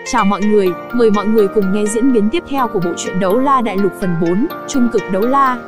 Chào mọi người, mời mọi người cùng nghe diễn biến tiếp theo của bộ truyện Đấu La Đại Lục phần 4, Trung cực đấu la.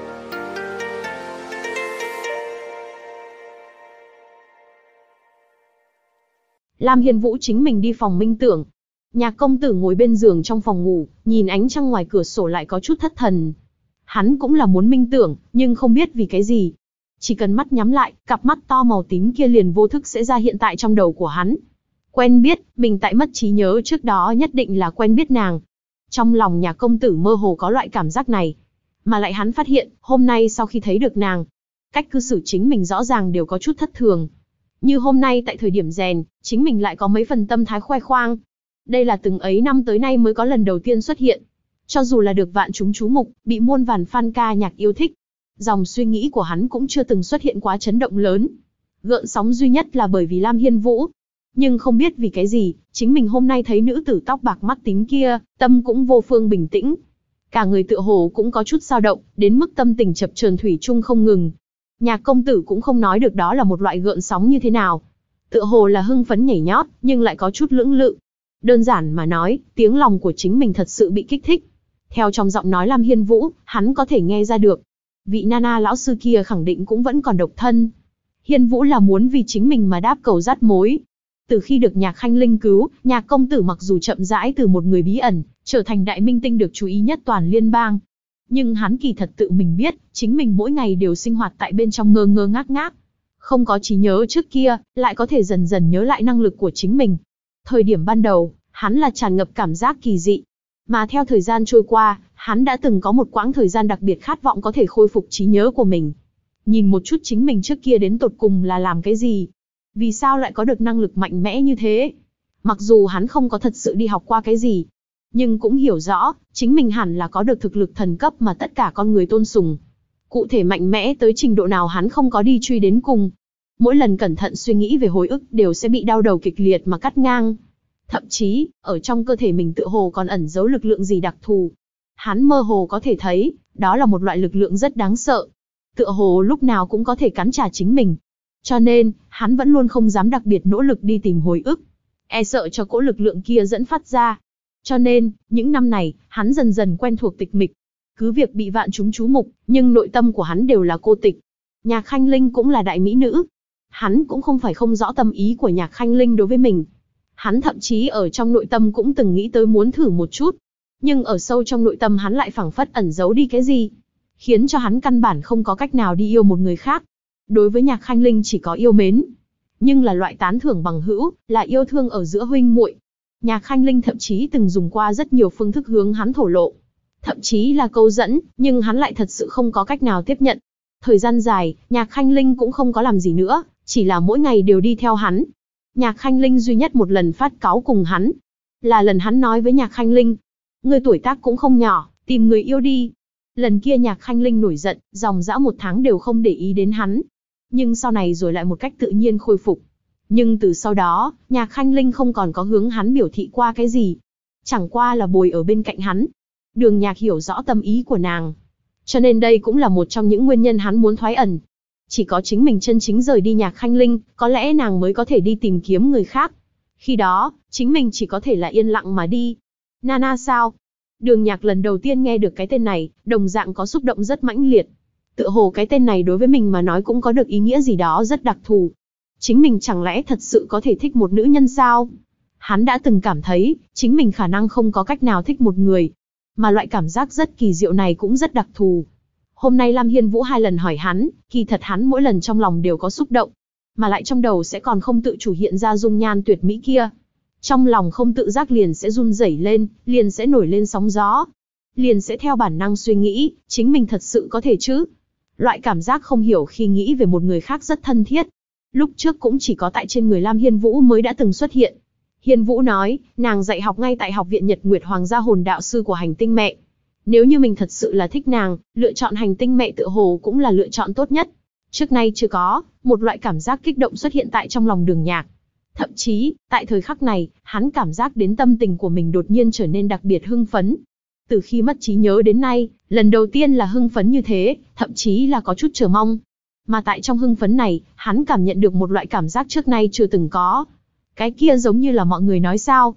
Lam Hiên Vũ chính mình đi phòng minh tưởng. Nhạc công tử ngồi bên giường trong phòng ngủ, nhìn ánh trăng ngoài cửa sổ lại có chút thất thần. Hắn cũng là muốn minh tưởng, nhưng không biết vì cái gì. Chỉ cần mắt nhắm lại, cặp mắt to màu tím kia liền vô thức sẽ ra hiện tại trong đầu của hắn. Quen biết, mình tại mất trí nhớ trước đó nhất định là quen biết nàng. Trong lòng Nhạc công tử mơ hồ có loại cảm giác này. Mà lại hắn phát hiện, hôm nay sau khi thấy được nàng, cách cư xử chính mình rõ ràng đều có chút thất thường. Như hôm nay tại thời điểm rèn, chính mình lại có mấy phần tâm thái khoe khoang. Đây là từng ấy năm tới nay mới có lần đầu tiên xuất hiện. Cho dù là được vạn chúng chú mục, bị muôn vàn fan ca nhạc yêu thích, dòng suy nghĩ của hắn cũng chưa từng xuất hiện quá chấn động lớn. Gợn sóng duy nhất là bởi vì Lam Hiên Vũ. Nhưng không biết vì cái gì, chính mình hôm nay thấy nữ tử tóc bạc mắt tím kia, tâm cũng vô phương bình tĩnh. Cả người tựa hồ cũng có chút dao động, đến mức tâm tình chập chờn thủy chung không ngừng. Nhạc công tử cũng không nói được đó là một loại gợn sóng như thế nào. Tựa hồ là hưng phấn nhảy nhót, nhưng lại có chút lưỡng lự. Đơn giản mà nói, tiếng lòng của chính mình thật sự bị kích thích. Theo trong giọng nói Lam Hiên Vũ, hắn có thể nghe ra được. Vị Nana lão sư kia khẳng định cũng vẫn còn độc thân. Hiên Vũ là muốn vì chính mình mà đáp cầu dắt mối. Từ khi được Nhạc Khanh Linh cứu, Nhạc công tử mặc dù chậm rãi từ một người bí ẩn, trở thành đại minh tinh được chú ý nhất toàn liên bang. Nhưng hắn kỳ thật tự mình biết, chính mình mỗi ngày đều sinh hoạt tại bên trong ngơ ngơ ngác ngác. Không có trí nhớ trước kia, lại có thể dần dần nhớ lại năng lực của chính mình. Thời điểm ban đầu, hắn là tràn ngập cảm giác kỳ dị. Mà theo thời gian trôi qua, hắn đã từng có một quãng thời gian đặc biệt khát vọng có thể khôi phục trí nhớ của mình. Nhìn một chút chính mình trước kia đến tột cùng là làm cái gì. Vì sao lại có được năng lực mạnh mẽ như thế? Mặc dù hắn không có thật sự đi học qua cái gì, nhưng cũng hiểu rõ, chính mình hẳn là có được thực lực thần cấp mà tất cả con người tôn sùng. Cụ thể mạnh mẽ tới trình độ nào hắn không có đi truy đến cùng. Mỗi lần cẩn thận suy nghĩ về hồi ức đều sẽ bị đau đầu kịch liệt mà cắt ngang. Thậm chí, ở trong cơ thể mình tựa hồ còn ẩn giấu lực lượng gì đặc thù. Hắn mơ hồ có thể thấy, đó là một loại lực lượng rất đáng sợ. Tựa hồ lúc nào cũng có thể cắn trả chính mình. Cho nên, hắn vẫn luôn không dám đặc biệt nỗ lực đi tìm hồi ức. E sợ cho cỗ lực lượng kia dẫn phát ra. Cho nên, những năm này, hắn dần dần quen thuộc tịch mịch. Cứ việc bị vạn chúng chú mục, nhưng nội tâm của hắn đều là cô tịch. Nhạc Khanh Linh cũng là đại mỹ nữ. Hắn cũng không phải không rõ tâm ý của Nhạc Khanh Linh đối với mình. Hắn thậm chí ở trong nội tâm cũng từng nghĩ tới muốn thử một chút. Nhưng ở sâu trong nội tâm hắn lại phảng phất ẩn giấu đi cái gì. Khiến cho hắn căn bản không có cách nào đi yêu một người khác. Đối với Nhạc Khanh Linh chỉ có yêu mến. Nhưng là loại tán thưởng bằng hữu, là yêu thương ở giữa huynh muội. Nhạc Khanh Linh thậm chí từng dùng qua rất nhiều phương thức hướng hắn thổ lộ. Thậm chí là câu dẫn, nhưng hắn lại thật sự không có cách nào tiếp nhận. Thời gian dài, Nhạc Khanh Linh cũng không có làm gì nữa, chỉ là mỗi ngày đều đi theo hắn. Nhạc Khanh Linh duy nhất một lần phát cáu cùng hắn. Là lần hắn nói với Nhạc Khanh Linh. Người tuổi tác cũng không nhỏ, tìm người yêu đi. Lần kia Nhạc Khanh Linh nổi giận, dòng dã 1 tháng đều không để ý đến hắn. Nhưng sau này rồi lại một cách tự nhiên khôi phục. Nhưng từ sau đó, Nhạc Khanh Linh không còn có hướng hắn biểu thị qua cái gì. Chẳng qua là bồi ở bên cạnh hắn. Đường Nhạc hiểu rõ tâm ý của nàng. Cho nên đây cũng là một trong những nguyên nhân hắn muốn thoái ẩn. Chỉ có chính mình chân chính rời đi Nhạc Khanh Linh, có lẽ nàng mới có thể đi tìm kiếm người khác. Khi đó, chính mình chỉ có thể là yên lặng mà đi. Nana sao? Đường Nhạc lần đầu tiên nghe được cái tên này, đồng dạng có xúc động rất mãnh liệt. Tựa hồ cái tên này đối với mình mà nói cũng có được ý nghĩa gì đó rất đặc thù. Chính mình chẳng lẽ thật sự có thể thích một nữ nhân sao? Hắn đã từng cảm thấy, chính mình khả năng không có cách nào thích một người. Mà loại cảm giác rất kỳ diệu này cũng rất đặc thù. Hôm nay Lam Hiên Vũ 2 lần hỏi hắn, kỳ thật hắn mỗi lần trong lòng đều có xúc động. Mà lại trong đầu sẽ còn không tự chủ hiện ra dung nhan tuyệt mỹ kia. Trong lòng không tự giác liền sẽ run rẩy lên, liền sẽ nổi lên sóng gió. Liền sẽ theo bản năng suy nghĩ, chính mình thật sự có thể chứ? Loại cảm giác không hiểu khi nghĩ về một người khác rất thân thiết. Lúc trước cũng chỉ có tại trên người Lam Hiên Vũ mới đã từng xuất hiện. Hiên Vũ nói, nàng dạy học ngay tại học viện Nhật Nguyệt Hoàng gia hồn đạo sư của hành tinh mẹ. Nếu như mình thật sự là thích nàng, lựa chọn hành tinh mẹ tựa hồ cũng là lựa chọn tốt nhất. Trước nay chưa có, một loại cảm giác kích động xuất hiện tại trong lòng Đường Nhạc. Thậm chí, tại thời khắc này, hắn cảm giác đến tâm tình của mình đột nhiên trở nên đặc biệt hưng phấn. Từ khi mất trí nhớ đến nay, lần đầu tiên là hưng phấn như thế, thậm chí là có chút chờ mong. Mà tại trong hưng phấn này, hắn cảm nhận được một loại cảm giác trước nay chưa từng có. Cái kia giống như là mọi người nói sao.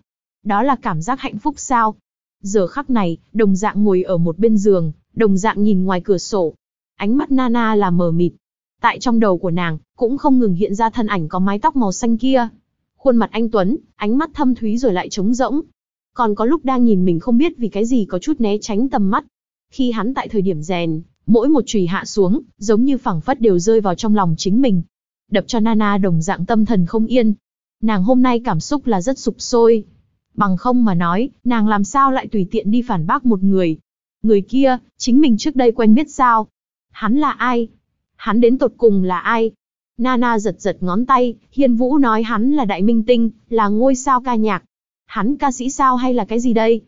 Đó là cảm giác hạnh phúc sao? Giờ khắc này, đồng dạng ngồi ở một bên giường, đồng dạng nhìn ngoài cửa sổ. Ánh mắt Nana là mờ mịt. Tại trong đầu của nàng, cũng không ngừng hiện ra thân ảnh có mái tóc màu xanh kia. Khuôn mặt anh tuấn, ánh mắt thâm thúy rồi lại trống rỗng. Còn có lúc đang nhìn mình không biết vì cái gì có chút né tránh tầm mắt. Khi hắn tại thời điểm rèn, mỗi một chùy hạ xuống, giống như phảng phất đều rơi vào trong lòng chính mình. Đập cho Nana đồng dạng tâm thần không yên. Nàng hôm nay cảm xúc là rất sụp sôi. Bằng không mà nói, nàng làm sao lại tùy tiện đi phản bác một người. Người kia, chính mình trước đây quen biết sao? Hắn là ai? Hắn đến tột cùng là ai? Nana giật giật ngón tay, Hiên Vũ nói hắn là đại minh tinh, là ngôi sao ca nhạc. Hắn ca sĩ sao hay là cái gì đây?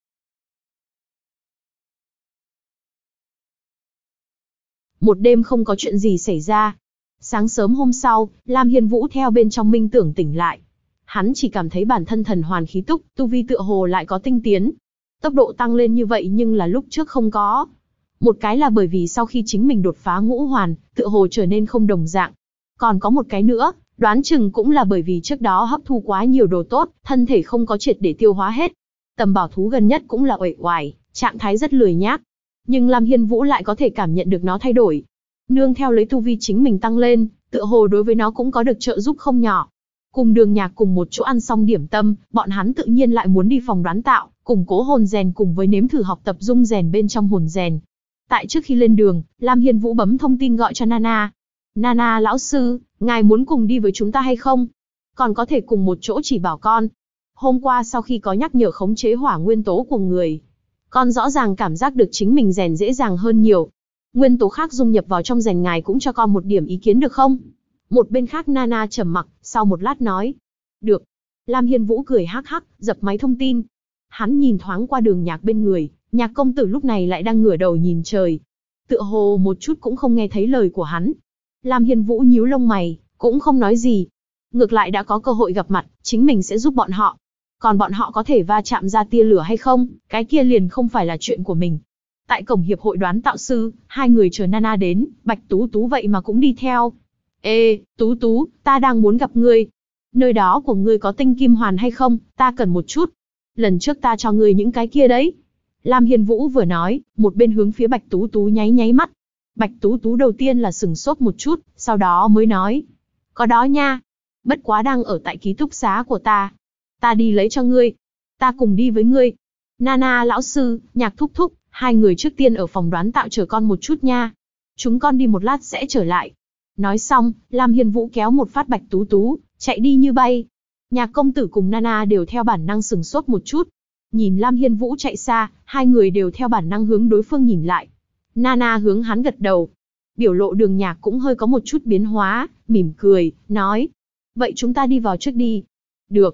Một đêm không có chuyện gì xảy ra. Sáng sớm hôm sau, Lam Hiên Vũ theo bên trong minh tưởng tỉnh lại. Hắn chỉ cảm thấy bản thân thần hoàn khí túc, tu vi tựa hồ lại có tinh tiến. Tốc độ tăng lên như vậy nhưng là lúc trước không có. Một cái là bởi vì sau khi chính mình đột phá ngũ hoàn, tựa hồ trở nên không đồng dạng. Còn có một cái nữa, đoán chừng cũng là bởi vì trước đó hấp thu quá nhiều đồ tốt, thân thể không có triệt để tiêu hóa hết. Tầm bảo thú gần nhất cũng là uể oải, trạng thái rất lười nhác. Nhưng Lam Hiên Vũ lại có thể cảm nhận được nó thay đổi. Nương theo lấy tu vi chính mình tăng lên, tựa hồ đối với nó cũng có được trợ giúp không nhỏ. Cùng Đường Nhạc cùng một chỗ ăn xong điểm tâm, bọn hắn tự nhiên lại muốn đi phòng đoán tạo, củng cố hồn rèn cùng với nếm thử học tập dung rèn bên trong hồn rèn. Tại trước khi lên đường, Lam Hiên Vũ bấm thông tin gọi cho Nana. Nana lão sư, ngài muốn cùng đi với chúng ta hay không? Còn có thể cùng một chỗ chỉ bảo con. Hôm qua sau khi có nhắc nhở khống chế hỏa nguyên tố của người, con rõ ràng cảm giác được chính mình rèn dễ dàng hơn nhiều. Nguyên tố khác dung nhập vào trong rèn ngài cũng cho con một điểm ý kiến được không? Một bên khác Nana trầm mặc, sau một lát nói. Được. Lam Hiên Vũ cười hắc hắc, dập máy thông tin. Hắn nhìn thoáng qua Đường Nhạc bên người, Nhạc công tử lúc này lại đang ngửa đầu nhìn trời. Tựa hồ một chút cũng không nghe thấy lời của hắn. Lam Hiên Vũ nhíu lông mày, cũng không nói gì. Ngược lại đã có cơ hội gặp mặt, chính mình sẽ giúp bọn họ. Còn bọn họ có thể va chạm ra tia lửa hay không, cái kia liền không phải là chuyện của mình. Tại cổng hiệp hội đoán tạo sư, hai người chờ Nana đến, Bạch Tú Tú vậy mà cũng đi theo. Ê, Tú Tú, ta đang muốn gặp ngươi. Nơi đó của ngươi có tinh kim hoàn hay không, ta cần một chút. Lần trước ta cho ngươi những cái kia đấy. Lam Hiên Vũ vừa nói, một bên hướng phía Bạch Tú Tú nháy nháy mắt. Bạch Tú Tú đầu tiên là sửng sốt một chút, sau đó mới nói. Có đó nha. Bất quá đang ở tại ký túc xá của ta. Ta đi lấy cho ngươi. Ta cùng đi với ngươi. Nana lão sư, Nhạc thúc thúc, hai người trước tiên ở phòng đoán tạo chờ con một chút nha. Chúng con đi một lát sẽ trở lại. Nói xong, Lam Hiên Vũ kéo một phát Bạch Tú Tú, chạy đi như bay. Nhạc công tử cùng Nana đều theo bản năng sửng sốt một chút. Nhìn Lam Hiên Vũ chạy xa, hai người đều theo bản năng hướng đối phương nhìn lại. Nana hướng hắn gật đầu. Biểu lộ Đường Nhạc cũng hơi có một chút biến hóa, mỉm cười, nói. Vậy chúng ta đi vào trước đi. Được.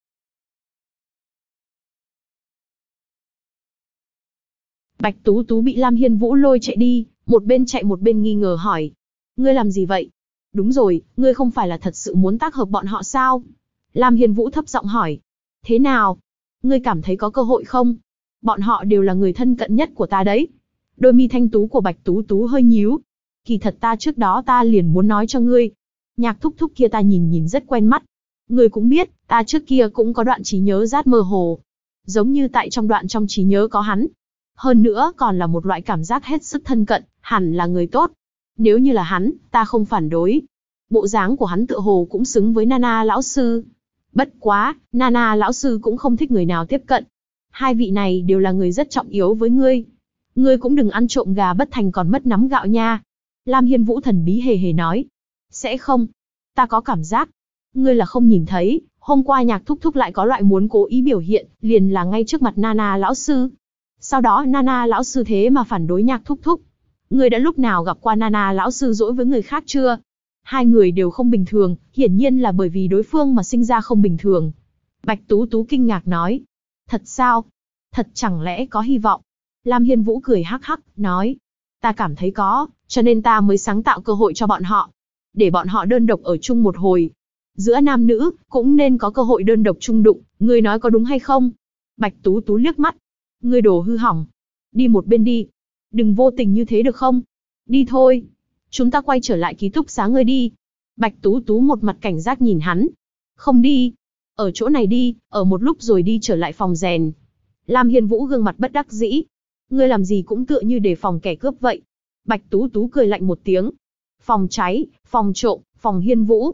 Bạch Tú Tú bị Lam Hiên Vũ lôi chạy đi, một bên chạy một bên nghi ngờ hỏi. Ngươi làm gì vậy? Đúng rồi, ngươi không phải là thật sự muốn tác hợp bọn họ sao? Lam Hiên Vũ thấp giọng hỏi. Thế nào? Ngươi cảm thấy có cơ hội không? Bọn họ đều là người thân cận nhất của ta đấy. Đôi mi thanh tú của Bạch Tú Tú hơi nhíu. Kỳ thật ta trước đó ta liền muốn nói cho ngươi. Nhạc thúc thúc kia ta nhìn rất quen mắt. Ngươi cũng biết, ta trước kia cũng có đoạn trí nhớ rát mơ hồ. Giống như tại trong đoạn trong trí nhớ có hắn. Hơn nữa còn là một loại cảm giác hết sức thân cận, hẳn là người tốt. Nếu như là hắn, ta không phản đối. Bộ dáng của hắn tựa hồ cũng xứng với Nana lão sư. Bất quá, Nana lão sư cũng không thích người nào tiếp cận. Hai vị này đều là người rất trọng yếu với ngươi. Ngươi cũng đừng ăn trộm gà bất thành còn mất nắm gạo nha. Lam Hiên Vũ thần bí hề hề nói. Sẽ không. Ta có cảm giác. Ngươi là không nhìn thấy, hôm qua Nhạc thúc thúc lại có loại muốn cố ý biểu hiện, liền là ngay trước mặt Nana lão sư. Sau đó Nana lão sư thế mà phản đối Nhạc thúc thúc. Ngươi đã lúc nào gặp qua Nana lão sư dỗi với người khác chưa? Hai người đều không bình thường, hiển nhiên là bởi vì đối phương mà sinh ra không bình thường. Bạch Tú Tú kinh ngạc nói. Thật sao? Thật chẳng lẽ có hy vọng? Lam Hiên Vũ cười hắc hắc, nói. Ta cảm thấy có, cho nên ta mới sáng tạo cơ hội cho bọn họ. Để bọn họ đơn độc ở chung một hồi. Giữa nam nữ, cũng nên có cơ hội đơn độc chung đụng, ngươi nói có đúng hay không? Bạch Tú Tú liếc mắt. Ngươi đồ hư hỏng. Đi một bên đi. Đừng vô tình như thế được không? Đi thôi. Chúng ta quay trở lại ký túc xá ngươi đi. Bạch Tú Tú một mặt cảnh giác nhìn hắn. Không đi. Ở chỗ này đi, ở một lúc rồi đi trở lại phòng rèn. Lam Hiên Vũ gương mặt bất đắc dĩ. Ngươi làm gì cũng tựa như đề phòng kẻ cướp vậy. Bạch Tú Tú cười lạnh một tiếng. Phòng cháy, phòng trộm, phòng Hiên Vũ.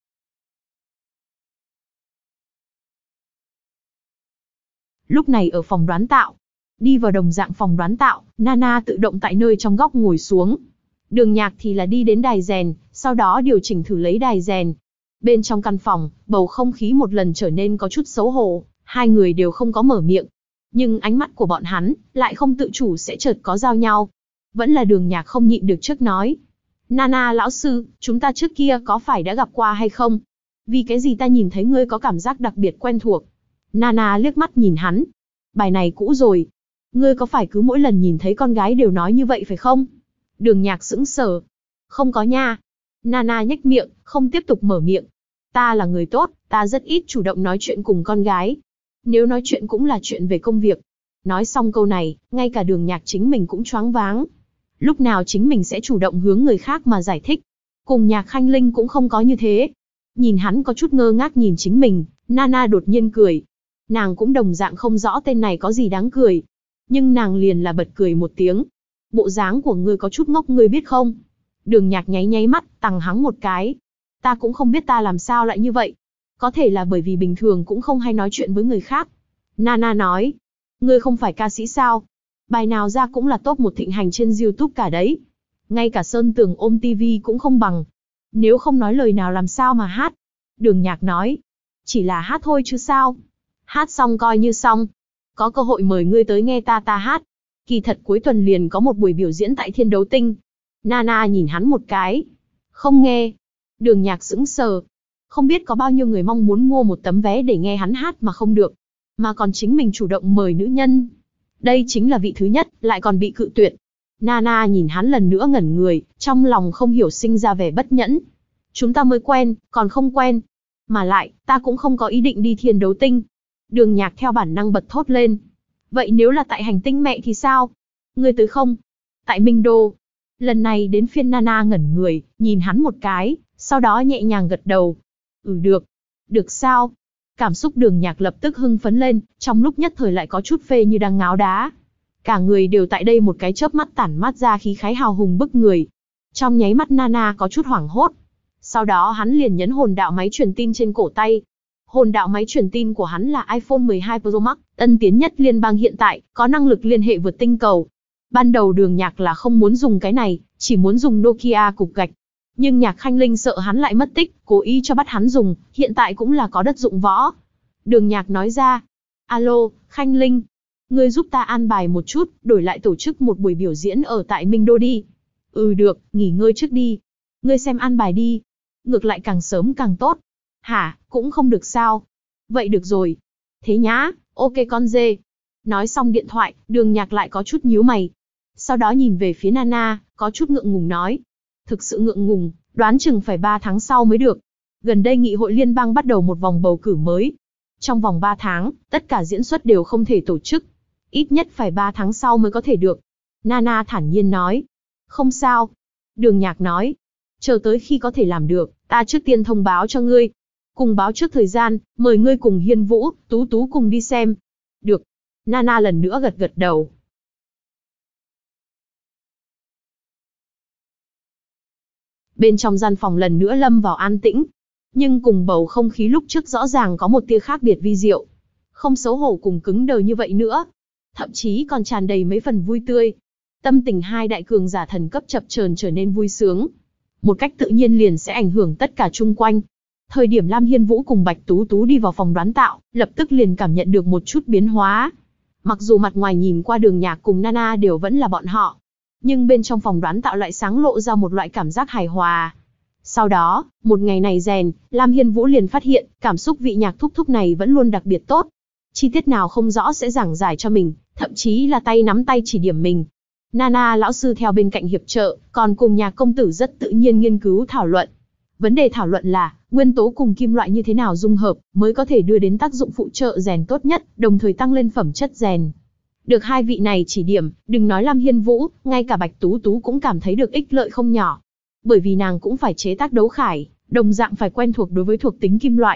Lúc này ở phòng đoán tạo. Đi vào đồng dạng phòng đoán tạo, Nana tự động tại nơi trong góc ngồi xuống. Đường Nhạc thì là đi đến đài rèn, sau đó điều chỉnh thử lấy đài rèn. Bên trong căn phòng, bầu không khí một lần trở nên có chút xấu hổ, hai người đều không có mở miệng. Nhưng ánh mắt của bọn hắn, lại không tự chủ sẽ chợt có giao nhau. Vẫn là Đường Nhạc không nhịn được trước nói. Nana lão sư, chúng ta trước kia có phải đã gặp qua hay không? Vì cái gì ta nhìn thấy ngươi có cảm giác đặc biệt quen thuộc? Nana liếc mắt nhìn hắn. Bài này cũ rồi. Ngươi có phải cứ mỗi lần nhìn thấy con gái đều nói như vậy phải không? Đường Nhạc sững sờ. Không có nha. Nana nhếch miệng, không tiếp tục mở miệng. Ta là người tốt, ta rất ít chủ động nói chuyện cùng con gái. Nếu nói chuyện cũng là chuyện về công việc. Nói xong câu này, ngay cả Đường Nhạc chính mình cũng choáng váng. Lúc nào chính mình sẽ chủ động hướng người khác mà giải thích. Cùng Nhạc Khanh Linh cũng không có như thế. Nhìn hắn có chút ngơ ngác nhìn chính mình, Nana đột nhiên cười. Nàng cũng đồng dạng không rõ tên này có gì đáng cười. Nhưng nàng liền là bật cười một tiếng. Bộ dáng của ngươi có chút ngốc ngươi biết không? Đường Nhạc nháy nháy mắt, tằng hắng một cái. Ta cũng không biết ta làm sao lại như vậy. Có thể là bởi vì bình thường cũng không hay nói chuyện với người khác. Nana nói. Ngươi không phải ca sĩ sao? Bài nào ra cũng là top 1 thịnh hành trên YouTube cả đấy. Ngay cả Sơn Tường ôm TV cũng không bằng. Nếu không nói lời nào làm sao mà hát? Đường Nhạc nói. Chỉ là hát thôi chứ sao? Hát xong coi như xong. Có cơ hội mời ngươi tới nghe ta hát. Kỳ thật cuối tuần liền có một buổi biểu diễn tại Thiên Đấu Tinh. Nana nhìn hắn một cái. Không nghe. Đường Nhạc sững sờ. Không biết có bao nhiêu người mong muốn mua một tấm vé để nghe hắn hát mà không được. Mà còn chính mình chủ động mời nữ nhân. Đây chính là vị thứ nhất, lại còn bị cự tuyệt. Nana nhìn hắn lần nữa ngẩn người, trong lòng không hiểu sinh ra vẻ bất nhẫn. Chúng ta mới quen, còn không quen. Mà lại, ta cũng không có ý định đi Thiên Đấu Tinh. Đường Nhạc theo bản năng bật thốt lên. Vậy nếu là tại hành tinh mẹ thì sao? Ngươi tới không? Tại Minh Đô. Lần này đến phiên Nana ngẩn người, nhìn hắn một cái, sau đó nhẹ nhàng gật đầu. Được. Được sao? Cảm xúc Đường Nhạc lập tức hưng phấn lên, trong lúc nhất thời lại có chút phê như đang ngáo đá. Cả người đều tại đây một cái chớp mắt tản mát ra khí khái hào hùng bức người. Trong nháy mắt Nana có chút hoảng hốt. Sau đó hắn liền nhấn hồn đạo máy truyền tin trên cổ tay. Hồn đạo máy truyền tin của hắn là iPhone 12 Pro Max, tân tiến nhất liên bang hiện tại, có năng lực liên hệ vượt tinh cầu. Ban đầu Đường Nhạc là không muốn dùng cái này, chỉ muốn dùng Nokia cục gạch. Nhưng Nhạc Khanh Linh sợ hắn lại mất tích, cố ý cho bắt hắn dùng, hiện tại cũng là có đất dụng võ. Đường Nhạc nói ra. Alo, Khanh Linh. Ngươi giúp ta an bài một chút, đổi lại tổ chức một buổi biểu diễn ở tại Minh Đô đi. Được, nghỉ ngơi trước đi. Ngươi xem an bài đi. Ngược lại càng sớm càng tốt. Hả, cũng không được sao? Vậy được rồi. Thế nhá, ok con dê. Nói xong điện thoại, Đường Nhạc lại có chút nhíu mày. Sau đó nhìn về phía Nana, có chút ngượng ngùng nói. Thực sự ngượng ngùng, đoán chừng phải 3 tháng sau mới được. Gần đây Nghị hội Liên bang bắt đầu một vòng bầu cử mới. Trong vòng 3 tháng, tất cả diễn xuất đều không thể tổ chức. Ít nhất phải 3 tháng sau mới có thể được. Nana thản nhiên nói. Không sao. Đường Nhạc nói. Chờ tới khi có thể làm được, ta trước tiên thông báo cho ngươi. Cùng báo trước thời gian, mời ngươi cùng Hiên Vũ, Tú Tú cùng đi xem. Được. Nana lần nữa gật gật đầu. Bên trong gian phòng lần nữa lâm vào an tĩnh. Nhưng cùng bầu không khí lúc trước rõ ràng có một tia khác biệt vi diệu. Không xấu hổ cùng cứng đờ như vậy nữa. Thậm chí còn tràn đầy mấy phần vui tươi. Tâm tình hai đại cường giả thần cấp chập chờn trở nên vui sướng. Một cách tự nhiên liền sẽ ảnh hưởng tất cả chung quanh. Thời điểm Lam Hiên Vũ cùng Bạch Tú Tú đi vào phòng đoán tạo, lập tức liền cảm nhận được một chút biến hóa. Mặc dù mặt ngoài nhìn qua Đường Nhạc cùng Nana đều vẫn là bọn họ, nhưng bên trong phòng đoán tạo lại sáng lộ ra một loại cảm giác hài hòa. Sau đó, một ngày này rèn, Lam Hiên Vũ liền phát hiện, cảm xúc vị Nhạc thúc thúc này vẫn luôn đặc biệt tốt. Chi tiết nào không rõ sẽ giảng giải cho mình, thậm chí là tay nắm tay chỉ điểm mình. Nana lão sư theo bên cạnh hiệp trợ, còn cùng Nhạc công tử rất tự nhiên nghiên cứu thảo luận. Vấn đề thảo luận là, nguyên tố cùng kim loại như thế nào dung hợp, mới có thể đưa đến tác dụng phụ trợ rèn tốt nhất, đồng thời tăng lên phẩm chất rèn. Được hai vị này chỉ điểm, đừng nói Lam Hiên Vũ, ngay cả Bạch Tú Tú cũng cảm thấy được ích lợi không nhỏ. Bởi vì nàng cũng phải chế tác đấu khải, đồng dạng phải quen thuộc đối với thuộc tính kim loại.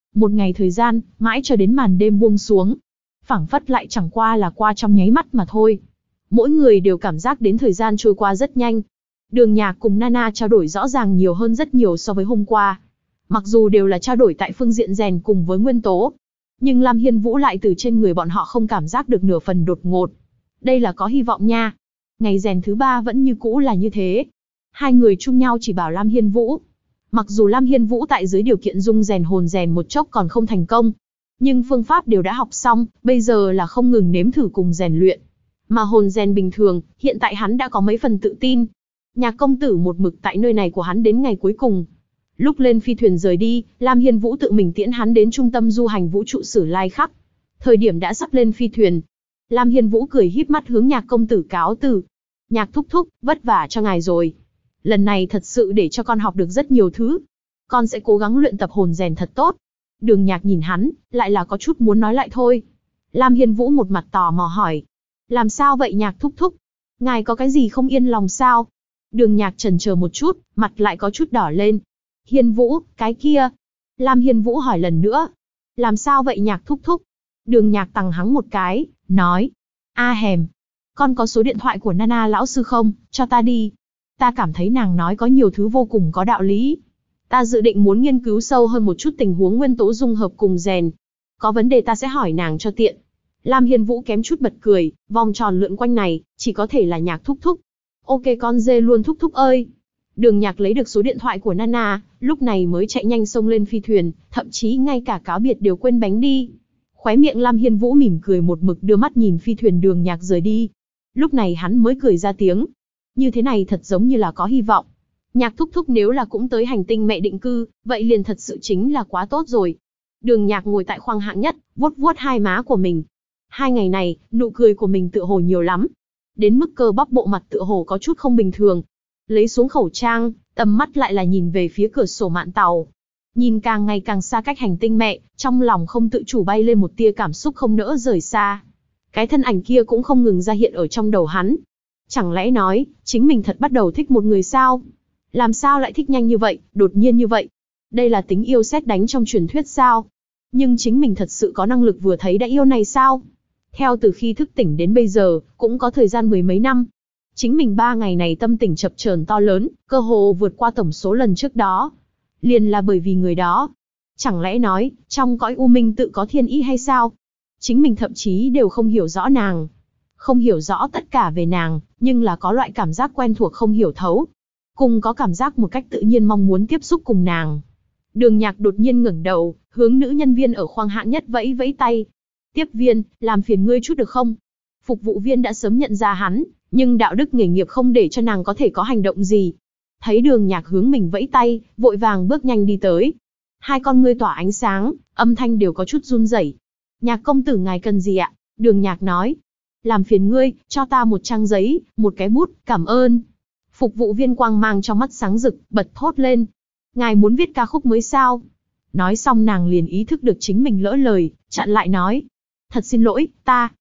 Một ngày thời gian, mãi cho đến màn đêm buông xuống. Phảng phất lại chẳng qua là qua trong nháy mắt mà thôi. Mỗi người đều cảm giác đến thời gian trôi qua rất nhanh. Đường Nhạc cùng Nana trao đổi rõ ràng nhiều hơn rất nhiều so với hôm qua. Mặc dù đều là trao đổi tại phương diện rèn cùng với nguyên tố, nhưng Lam Hiên Vũ lại từ trên người bọn họ không cảm giác được nửa phần đột ngột. Đây là có hy vọng nha. Ngày rèn thứ 3 vẫn như cũ là như thế. Hai người chung nhau chỉ bảo Lam Hiên Vũ. Mặc dù Lam Hiên Vũ tại dưới điều kiện dung rèn hồn rèn một chốc còn không thành công, nhưng phương pháp đều đã học xong, bây giờ là không ngừng nếm thử cùng rèn luyện. Mà hồn rèn bình thường, hiện tại hắn đã có mấy phần tự tin. Nhạc công tử một mực tại nơi này của hắn đến ngày cuối cùng. Lúc lên phi thuyền rời đi, Lam Hiên Vũ tự mình tiễn hắn đến trung tâm du hành vũ trụ Sử Lai Khắc. Thời điểm đã sắp lên phi thuyền, Lam Hiên Vũ cười híp mắt hướng Nhạc công tử cáo từ. Nhạc thúc thúc, vất vả cho ngài rồi. Lần này thật sự để cho con học được rất nhiều thứ. Con sẽ cố gắng luyện tập hồn rèn thật tốt. Đường Nhạc nhìn hắn, lại là có chút muốn nói lại thôi. Lam Hiên Vũ một mặt tò mò hỏi. Làm sao vậy Nhạc thúc thúc? Ngài có cái gì không yên lòng sao? Đường Nhạc chần chờ một chút, mặt lại có chút đỏ lên. Hiên Vũ, cái kia. Lam Hiên Vũ hỏi lần nữa. Làm sao vậy Nhạc thúc thúc? Đường Nhạc tằng hắng một cái, nói. A hèm. Con có số điện thoại của Nana lão sư không? Cho ta đi. Ta cảm thấy nàng nói có nhiều thứ vô cùng có đạo lý. Ta dự định muốn nghiên cứu sâu hơn một chút tình huống nguyên tố dung hợp cùng rèn. Có vấn đề ta sẽ hỏi nàng cho tiện. Lam Hiên Vũ kém chút bật cười, vòng tròn lượn quanh này, chỉ có thể là Nhạc thúc thúc. Ok con dê luôn thúc thúc ơi. Đường Nhạc lấy được số điện thoại của Nana, lúc này mới chạy nhanh xông lên phi thuyền, thậm chí ngay cả cáo biệt đều quên bánh đi. Khóe miệng Lam Hiên Vũ mỉm cười một mực đưa mắt nhìn phi thuyền Đường Nhạc rời đi. Lúc này hắn mới cười ra tiếng. Như thế này thật giống như là có hy vọng. Nhạc thúc thúc nếu là cũng tới hành tinh mẹ định cư, vậy liền thật sự chính là quá tốt rồi. Đường Nhạc ngồi tại khoang hạng nhất, vuốt vuốt hai má của mình. 2 ngày này, nụ cười của mình tựa hồ nhiều lắm. Đến mức cơ bắp bộ mặt tựa hồ có chút không bình thường. Lấy xuống khẩu trang, tầm mắt lại là nhìn về phía cửa sổ mạn tàu. Nhìn càng ngày càng xa cách hành tinh mẹ, trong lòng không tự chủ bay lên một tia cảm xúc không nỡ rời xa. Cái thân ảnh kia cũng không ngừng ra hiện ở trong đầu hắn. Chẳng lẽ nói, chính mình thật bắt đầu thích một người sao? Làm sao lại thích nhanh như vậy, đột nhiên như vậy? Đây là tính yêu sét đánh trong truyền thuyết sao? Nhưng chính mình thật sự có năng lực vừa thấy đã yêu này sao? Theo từ khi thức tỉnh đến bây giờ, cũng có thời gian 10 mấy năm. Chính mình 3 ngày này tâm tình chập chờn to lớn, cơ hồ vượt qua tổng số lần trước đó. Liền là bởi vì người đó. Chẳng lẽ nói, trong cõi u minh tự có thiên ý hay sao? Chính mình thậm chí đều không hiểu rõ nàng. Không hiểu rõ tất cả về nàng, nhưng là có loại cảm giác quen thuộc không hiểu thấu. Cùng có cảm giác một cách tự nhiên mong muốn tiếp xúc cùng nàng. Đường Nhạc đột nhiên ngẩng đầu, hướng nữ nhân viên ở khoang hạng nhất vẫy vẫy tay. Tiếp viên, làm phiền ngươi chút được không? Phục vụ viên đã sớm nhận ra hắn, nhưng đạo đức nghề nghiệp không để cho nàng có thể có hành động gì. Thấy Đường Nhạc hướng mình vẫy tay, vội vàng bước nhanh đi tới. Hai con ngươi tỏa ánh sáng, âm thanh đều có chút run rẩy. Nhạc công tử ngài cần gì ạ? Đường Nhạc nói. Làm phiền ngươi, cho ta một trang giấy, một cái bút, cảm ơn. Phục vụ viên quang mang trong mắt sáng rực, bật thốt lên. Ngài muốn viết ca khúc mới sao? Nói xong nàng liền ý thức được chính mình lỡ lời, chặn lại nói. Thật xin lỗi,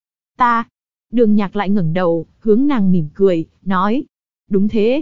ta. Đường Nhạc lại ngẩng đầu, hướng nàng mỉm cười, nói. Đúng thế.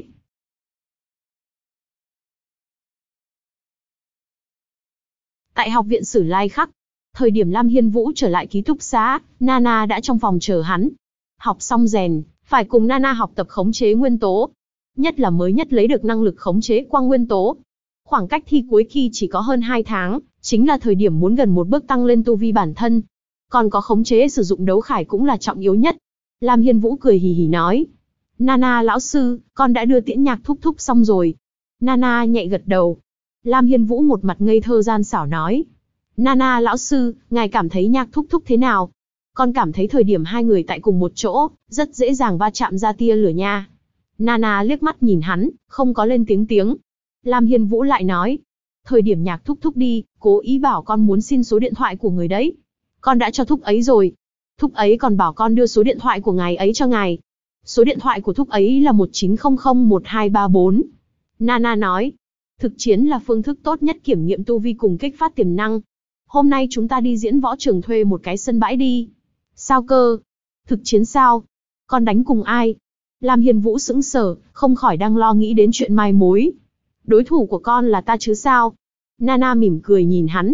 Tại học viện Sử Lai Khắc, thời điểm Lam Hiên Vũ trở lại ký túc xá, Nana đã trong phòng chờ hắn. Học xong rèn, phải cùng Nana học tập khống chế nguyên tố. Nhất là mới nhất lấy được năng lực khống chế quang nguyên tố. Khoảng cách thi cuối kỳ chỉ có hơn 2 tháng, chính là thời điểm muốn gần một bước tăng lên tu vi bản thân. Còn có khống chế sử dụng đấu khải cũng là trọng yếu nhất. Lam Hiên Vũ cười hì hì nói. Nana lão sư, con đã đưa Tiễn Nhạc thúc thúc xong rồi. Nana nhẹ gật đầu. Lam Hiên Vũ một mặt ngây thơ gian xảo nói. Nana lão sư, ngài cảm thấy Nhạc thúc thúc thế nào? Con cảm thấy thời điểm hai người tại cùng một chỗ, rất dễ dàng va chạm ra tia lửa nha. Nana liếc mắt nhìn hắn, không có lên tiếng. Lam Hiên Vũ lại nói. Thời điểm Nhạc thúc thúc đi, cố ý bảo con muốn xin số điện thoại của người đấy. Con đã cho thúc ấy rồi. Thúc ấy còn bảo con đưa số điện thoại của ngài ấy cho ngài. Số điện thoại của thúc ấy là 19001234. Nana nói. Thực chiến là phương thức tốt nhất kiểm nghiệm tu vi cùng kích phát tiềm năng. Hôm nay chúng ta đi diễn võ trường thuê một cái sân bãi đi. Sao cơ? Thực chiến sao? Con đánh cùng ai? Lam Hiên Vũ sững sờ, không khỏi đang lo nghĩ đến chuyện mai mối. Đối thủ của con là ta chứ sao? Nana mỉm cười nhìn hắn.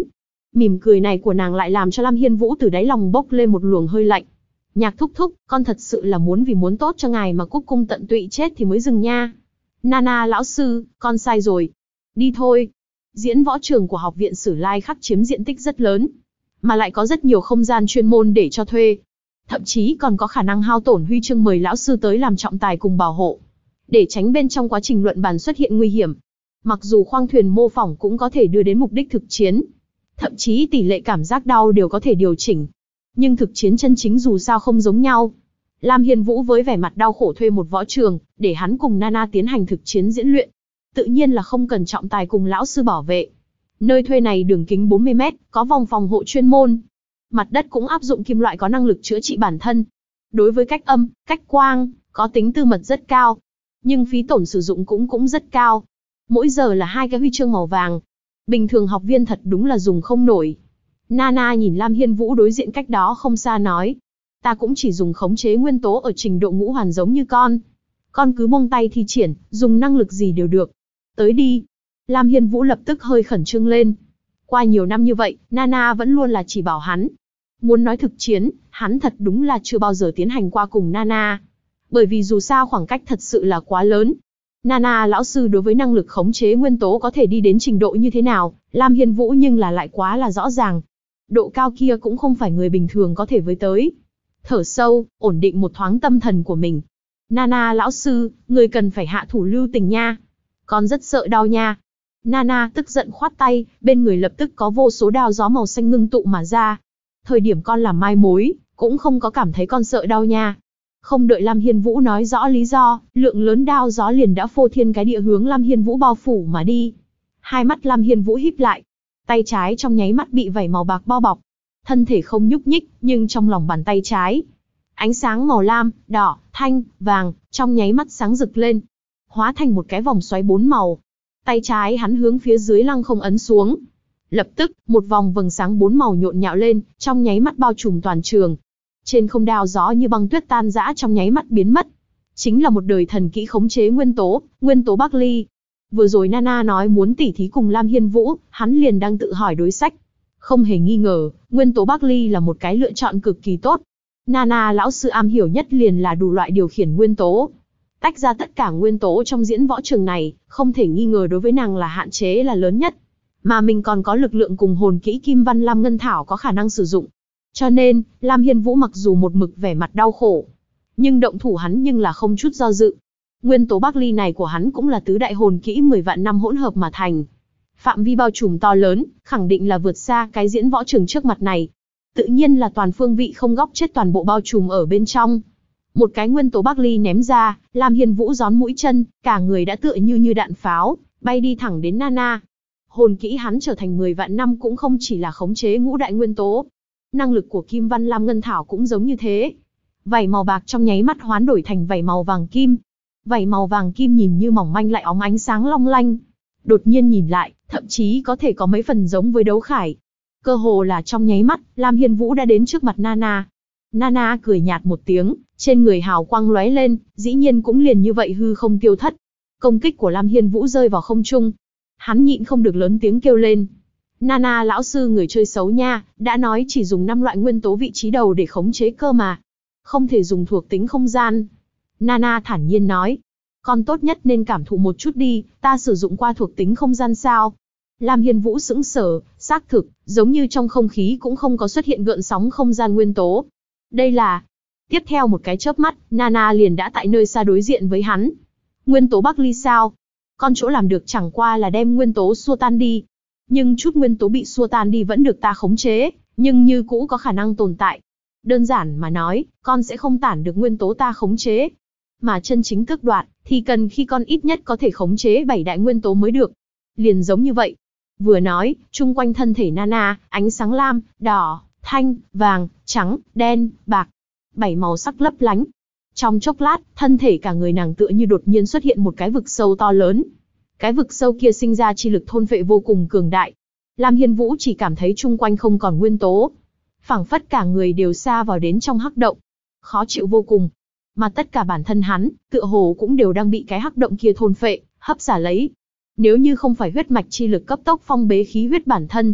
Mỉm cười này của nàng lại làm cho Lam Hiên Vũ từ đáy lòng bốc lên một luồng hơi lạnh. Nhạc thúc thúc, con thật sự là vì muốn tốt cho ngài mà cúc cung tận tụy chết thì mới dừng nha. Nana lão sư, con sai rồi. Đi thôi. Diễn võ trường của học viện Sử Lai Khắc chiếm diện tích rất lớn, mà lại có rất nhiều không gian chuyên môn để cho thuê. Thậm chí còn có khả năng hao tổn huy chương mời lão sư tới làm trọng tài cùng bảo hộ, để tránh bên trong quá trình luận bàn xuất hiện nguy hiểm. Mặc dù khoang thuyền mô phỏng cũng có thể đưa đến mục đích thực chiến, thậm chí tỷ lệ cảm giác đau đều có thể điều chỉnh. Nhưng thực chiến chân chính dù sao không giống nhau. Lam Hiên Vũ với vẻ mặt đau khổ thuê một võ trường, để hắn cùng Nana tiến hành thực chiến diễn luyện. Tự nhiên là không cần trọng tài cùng lão sư bảo vệ. Nơi thuê này đường kính 40 mét, có vòng phòng hộ chuyên môn. Mặt đất cũng áp dụng kim loại có năng lực chữa trị bản thân. Đối với cách âm, cách quang, có tính tư mật rất cao. Nhưng phí tổn sử dụng cũng rất cao. Mỗi giờ là 2 cái huy chương màu vàng. Bình thường học viên thật đúng là dùng không nổi. Nana nhìn Lam Hiên Vũ đối diện cách đó không xa nói. Ta cũng chỉ dùng khống chế nguyên tố ở trình độ ngũ hoàn giống như con. Con cứ buông tay thi triển, dùng năng lực gì đều được. Tới đi. Lam Hiên Vũ lập tức hơi khẩn trương lên. Qua nhiều năm như vậy, Nana vẫn luôn là chỉ bảo hắn. Muốn nói thực chiến, hắn thật đúng là chưa bao giờ tiến hành qua cùng Nana. Bởi vì dù sao khoảng cách thật sự là quá lớn. Nana lão sư đối với năng lực khống chế nguyên tố có thể đi đến trình độ như thế nào, Lam Hiên Vũ nhưng là lại quá là rõ ràng. Độ cao kia cũng không phải người bình thường có thể với tới. Thở sâu, ổn định một thoáng tâm thần của mình. Nana lão sư, người cần phải hạ thủ lưu tình nha. Con rất sợ đau nha. Nana tức giận khoát tay, bên người lập tức có vô số đao gió màu xanh ngưng tụ mà ra. Thời điểm con làm mai mối, cũng không có cảm thấy con sợ đau nha. Không đợi Lam Hiên Vũ nói rõ lý do, lượng lớn đao gió liền đã phô thiên cái địa hướng Lam Hiên Vũ bao phủ mà đi. Hai mắt Lam Hiên Vũ híp lại. Tay trái trong nháy mắt bị vảy màu bạc bao bọc. Thân thể không nhúc nhích, nhưng trong lòng bàn tay trái, ánh sáng màu lam, đỏ, thanh, vàng, trong nháy mắt sáng rực lên. Hóa thành một cái vòng xoáy 4 màu. Tay trái hắn hướng phía dưới lăng không ấn xuống. Lập tức, một vòng vầng sáng 4 màu nhộn nhạo lên, trong nháy mắt bao trùm toàn trường. Trên không đao gió như băng tuyết tan rã trong nháy mắt biến mất. Chính là một đời thần kỹ khống chế nguyên tố Bắc Ly. Vừa rồi Nana nói muốn tỉ thí cùng Lam Hiên Vũ, hắn liền đang tự hỏi đối sách. Không hề nghi ngờ, nguyên tố Bắc Ly là một cái lựa chọn cực kỳ tốt. Nana lão sư am hiểu nhất liền là đủ loại điều khiển nguyên tố. Tách ra tất cả nguyên tố trong diễn võ trường này, không thể nghi ngờ đối với nàng là hạn chế là lớn nhất. Mà mình còn có lực lượng cùng hồn kỹ Kim Văn Lam Ngân Thảo có khả năng sử dụng. Cho nên, Lam Hiên Vũ mặc dù một mực vẻ mặt đau khổ, nhưng động thủ hắn nhưng là không chút do dự. Nguyên tố Bắc Ly này của hắn cũng là tứ đại hồn kỹ 10 vạn năm hỗn hợp mà thành. Phạm vi bao trùm to lớn, khẳng định là vượt xa cái diễn võ trường trước mặt này. Tự nhiên là toàn phương vị không góc chết toàn bộ bao trùm ở bên trong. Một cái nguyên tố Bắc Ly ném ra, Lam Hiên Vũ gión mũi chân, cả người đã tựa như đạn pháo, bay đi thẳng đến Nana. Hồn kỹ hắn trở thành 10 vạn năm cũng không chỉ là khống chế ngũ đại nguyên tố. Năng lực của Kim Văn Lam Ngân Thảo cũng giống như thế. Vảy màu bạc trong nháy mắt hoán đổi thành vảy màu vàng kim. Vảy màu vàng kim nhìn như mỏng manh lại óng ánh sáng long lanh. Đột nhiên nhìn lại, thậm chí có thể có mấy phần giống với đấu khải. Cơ hồ là trong nháy mắt, Lam Hiên Vũ đã đến trước mặt Nana. Nana cười nhạt một tiếng, trên người hào quang lóe lên, dĩ nhiên cũng liền như vậy hư không tiêu thất. Công kích của Lam Hiên Vũ rơi vào không trung. Hắn nhịn không được lớn tiếng kêu lên. Nana lão sư người chơi xấu nha, đã nói chỉ dùng 5 loại nguyên tố vị trí đầu để khống chế cơ mà. Không thể dùng thuộc tính không gian. Nana thản nhiên nói. Con tốt nhất nên cảm thụ một chút đi, ta sử dụng qua thuộc tính không gian sao? Lam Hiên Vũ sững sờ, xác thực, giống như trong không khí cũng không có xuất hiện gợn sóng không gian nguyên tố. Đây là... Tiếp theo một cái chớp mắt, Nana liền đã tại nơi xa đối diện với hắn. Nguyên tố Bắc Ly sao? Con chỗ làm được chẳng qua là đem nguyên tố xua tan đi. Nhưng chút nguyên tố bị xua tan đi vẫn được ta khống chế, nhưng như cũ có khả năng tồn tại. Đơn giản mà nói, con sẽ không tản được nguyên tố ta khống chế. Mà chân chính tước đoạt, thì cần khi con ít nhất có thể khống chế 7 đại nguyên tố mới được. Liền giống như vậy. Vừa nói, chung quanh thân thể Nana, ánh sáng lam, đỏ, thanh, vàng, trắng, đen, bạc. 7 màu sắc lấp lánh. Trong chốc lát, thân thể cả người nàng tựa như đột nhiên xuất hiện một cái vực sâu to lớn. Cái vực sâu kia sinh ra chi lực thôn phệ vô cùng cường đại. Lam Hiên Vũ chỉ cảm thấy chung quanh không còn nguyên tố. Phảng phất cả người đều sa vào đến trong hắc động. Khó chịu vô cùng. Mà tất cả bản thân hắn, tựa hồ cũng đều đang bị cái hắc động kia thôn phệ, hấp xả lấy. Nếu như không phải huyết mạch chi lực cấp tốc phong bế khí huyết bản thân,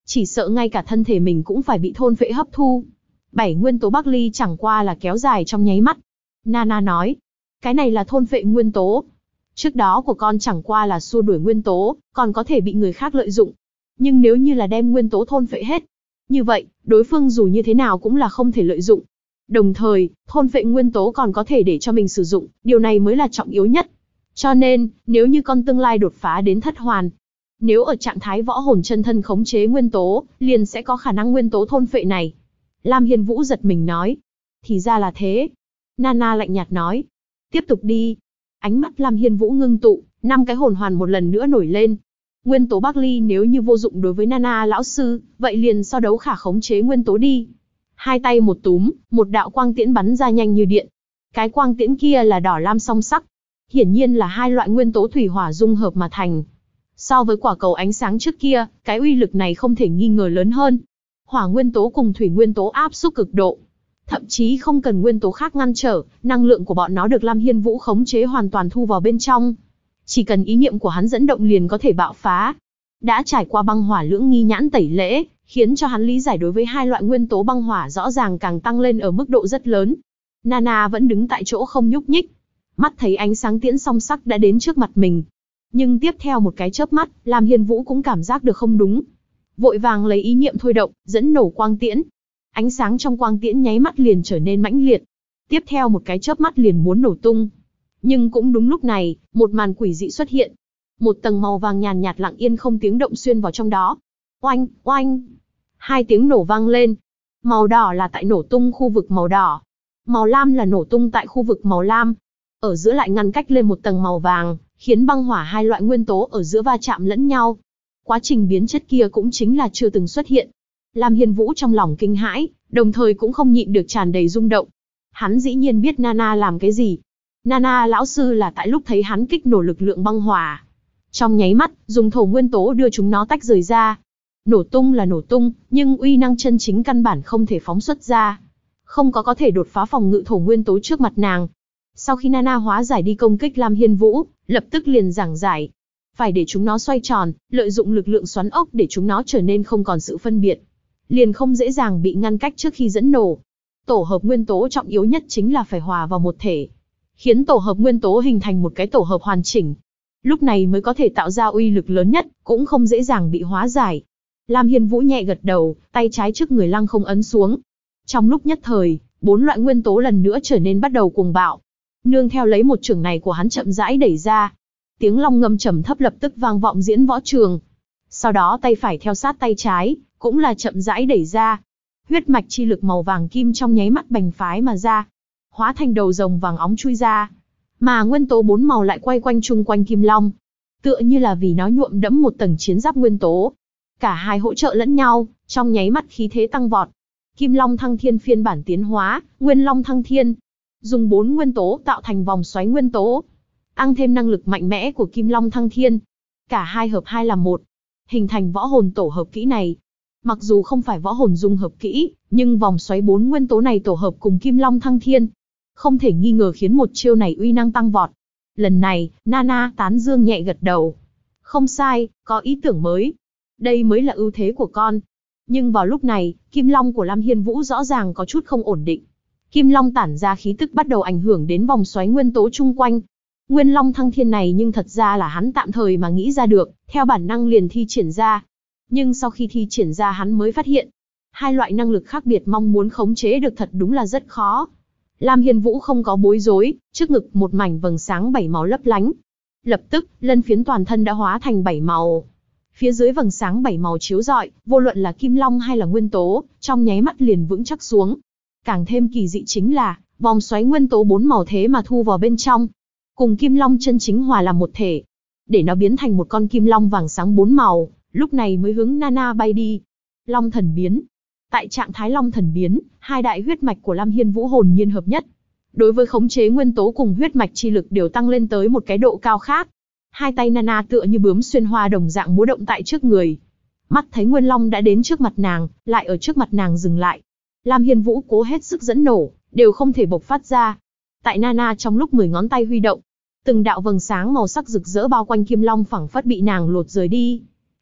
Chỉ sợ ngay cả thân thể mình cũng phải bị thôn phệ hấp thu. 7 nguyên tố Bắc Ly chẳng qua là kéo dài trong nháy mắt. Nana nói, cái này là thôn phệ nguyên tố. Trước đó của con chẳng qua là xua đuổi nguyên tố, còn có thể bị người khác lợi dụng. Nhưng nếu như là đem nguyên tố thôn phệ hết, như vậy, đối phương dù như thế nào cũng là không thể lợi dụng. Đồng thời, thôn phệ nguyên tố còn có thể để cho mình sử dụng, điều này mới là trọng yếu nhất. Cho nên, nếu như con tương lai đột phá đến thất hoàn, nếu ở trạng thái võ hồn chân thân khống chế nguyên tố, liền sẽ có khả năng nguyên tố thôn phệ này. Lam Hiên Vũ giật mình nói. Thì ra là thế. Nana lạnh nhạt nói. Tiếp tục đi. Ánh mắt Lam Hiên Vũ ngưng tụ, 5 cái hồn hoàn một lần nữa nổi lên. Nguyên tố Bắc Ly nếu như vô dụng đối với Nana lão sư, vậy liền so đấu khả khống chế nguyên tố đi. Hai tay một túm, một đạo quang tiễn bắn ra nhanh như điện. Cái quang tiễn kia là đỏ lam song sắc. Hiển nhiên là hai loại nguyên tố thủy hỏa dung hợp mà thành. So với quả cầu ánh sáng trước kia, cái uy lực này không thể nghi ngờ lớn hơn. Hỏa nguyên tố cùng thủy nguyên tố áp xúc cực độ. Thậm chí không cần nguyên tố khác ngăn trở, năng lượng của bọn nó được Lam Hiên Vũ khống chế hoàn toàn thu vào bên trong. Chỉ cần ý niệm của hắn dẫn động liền có thể bạo phá. Đã trải qua băng hỏa lưỡng nghi nhãn tẩy lễ, khiến cho hắn lý giải đối với hai loại nguyên tố băng hỏa rõ ràng càng tăng lên ở mức độ rất lớn. Nana vẫn đứng tại chỗ không nhúc nhích. Mắt thấy ánh sáng tiễn song sắc đã đến trước mặt mình. Nhưng tiếp theo một cái chớp mắt, Lam Hiên Vũ cũng cảm giác được không đúng. Vội vàng lấy ý niệm thôi động, dẫn nổ quang tiễn. Ánh sáng trong quang tiễn nháy mắt liền trở nên mãnh liệt. Tiếp theo một cái chớp mắt liền muốn nổ tung. Nhưng cũng đúng lúc này, một màn quỷ dị xuất hiện. Một tầng màu vàng nhàn nhạt lặng yên không tiếng động xuyên vào trong đó. Oanh, oanh. Hai tiếng nổ vang lên. Màu đỏ là tại nổ tung khu vực màu đỏ. Màu lam là nổ tung tại khu vực màu lam. Ở giữa lại ngăn cách lên một tầng màu vàng, khiến băng hỏa hai loại nguyên tố ở giữa va chạm lẫn nhau. Quá trình biến chất kia cũng chính là chưa từng xuất hiện. Lam Hiên Vũ trong lòng kinh hãi, đồng thời cũng không nhịn được tràn đầy rung động. Hắn dĩ nhiên biết Nana làm cái gì. Nana lão sư là tại lúc thấy hắn kích nổ lực lượng băng hỏa. Trong nháy mắt, dùng thổ nguyên tố đưa chúng nó tách rời ra. Nổ tung là nổ tung, nhưng uy năng chân chính căn bản không thể phóng xuất ra. Không có thể đột phá phòng ngự thổ nguyên tố trước mặt nàng. Sau khi Nana hóa giải đi công kích Lam Hiên Vũ, lập tức liền giảng giải. Phải để chúng nó xoay tròn, lợi dụng lực lượng xoắn ốc để chúng nó trở nên không còn sự phân biệt. Liền không dễ dàng bị ngăn cách trước khi dẫn nổ. Tổ hợp nguyên tố trọng yếu nhất chính là phải hòa vào một thể. Khiến tổ hợp nguyên tố hình thành một cái tổ hợp hoàn chỉnh. Lúc này mới có thể tạo ra uy lực lớn nhất, cũng không dễ dàng bị hóa giải. Lam Hiên Vũ nhẹ gật đầu, tay trái trước người lăng không ấn xuống. Trong lúc nhất thời, 4 loại nguyên tố lần nữa trở nên bắt đầu cuồng bạo. Nương theo lấy một chưởng này của hắn chậm rãi đẩy ra. Tiếng long ngâm trầm thấp lập tức vang vọng diễn võ trường. Sau đó tay phải theo sát tay trái, cũng là chậm rãi đẩy ra. Huyết mạch chi lực màu vàng kim trong nháy mắt bành phái mà ra. Hóa thành đầu rồng vàng óng chui ra. Mà nguyên tố 4 màu lại quay quanh chung quanh kim long. Tựa như là vì nó nhuộm đẫm một tầng chiến giáp nguyên tố. Cả hai hỗ trợ lẫn nhau, trong nháy mắt khí thế tăng vọt. Kim Long Thăng Thiên phiên bản tiến hóa, Nguyên Long Thăng Thiên. Dùng 4 nguyên tố tạo thành vòng xoáy nguyên tố. Tăng thêm năng lực mạnh mẽ của Kim Long Thăng Thiên. Cả hai hợp hai làm một. Hình thành võ hồn tổ hợp kỹ này. Mặc dù không phải võ hồn dung hợp kỹ, nhưng vòng xoáy 4 nguyên tố này tổ hợp cùng Kim Long Thăng Thiên. Không thể nghi ngờ khiến một chiêu này uy năng tăng vọt. Lần này, Nana tán dương nhẹ gật đầu. Không sai, có ý tưởng mới. Đây mới là ưu thế của con. Nhưng vào lúc này, Kim Long của Lam Hiên Vũ rõ ràng có chút không ổn định. Kim Long tản ra khí tức bắt đầu ảnh hưởng đến vòng xoáy nguyên tố chung quanh. Nguyên Long Thăng Thiên này nhưng thật ra là hắn tạm thời mà nghĩ ra được, theo bản năng liền thi triển ra. Nhưng sau khi thi triển ra hắn mới phát hiện, hai loại năng lực khác biệt mong muốn khống chế được thật đúng là rất khó. Lam Hiên Vũ không có bối rối, trước ngực một mảnh vầng sáng 7 màu lấp lánh. Lập tức, lân phiến toàn thân đã hóa thành 7 màu. Phía dưới vầng sáng 7 màu chiếu rọi, vô luận là kim long hay là nguyên tố, trong nháy mắt liền vững chắc xuống. Càng thêm kỳ dị chính là, vòng xoáy nguyên tố 4 màu thế mà thu vào bên trong. Cùng kim long chân chính hòa làm một thể. Để nó biến thành một con kim long vàng sáng 4 màu, lúc này mới hướng Nana bay đi. Long thần biến. Tại trạng thái long thần biến, hai đại huyết mạch của Lam Hiên Vũ hồn nhiên hợp nhất. Đối với khống chế nguyên tố cùng huyết mạch chi lực đều tăng lên tới một cái độ cao khác. Hai tay Nana tựa như bướm xuyên hoa đồng dạng múa động tại trước người. Mắt thấy Nguyên Long đã đến trước mặt nàng, lại ở trước mặt nàng dừng lại. Lam Hiên Vũ cố hết sức dẫn nổ, đều không thể bộc phát ra. Tại Nana trong lúc 10 ngón tay huy động, từng đạo vầng sáng màu sắc rực rỡ bao quanh Kim Long phẳng phất bị nàng lột rời đi.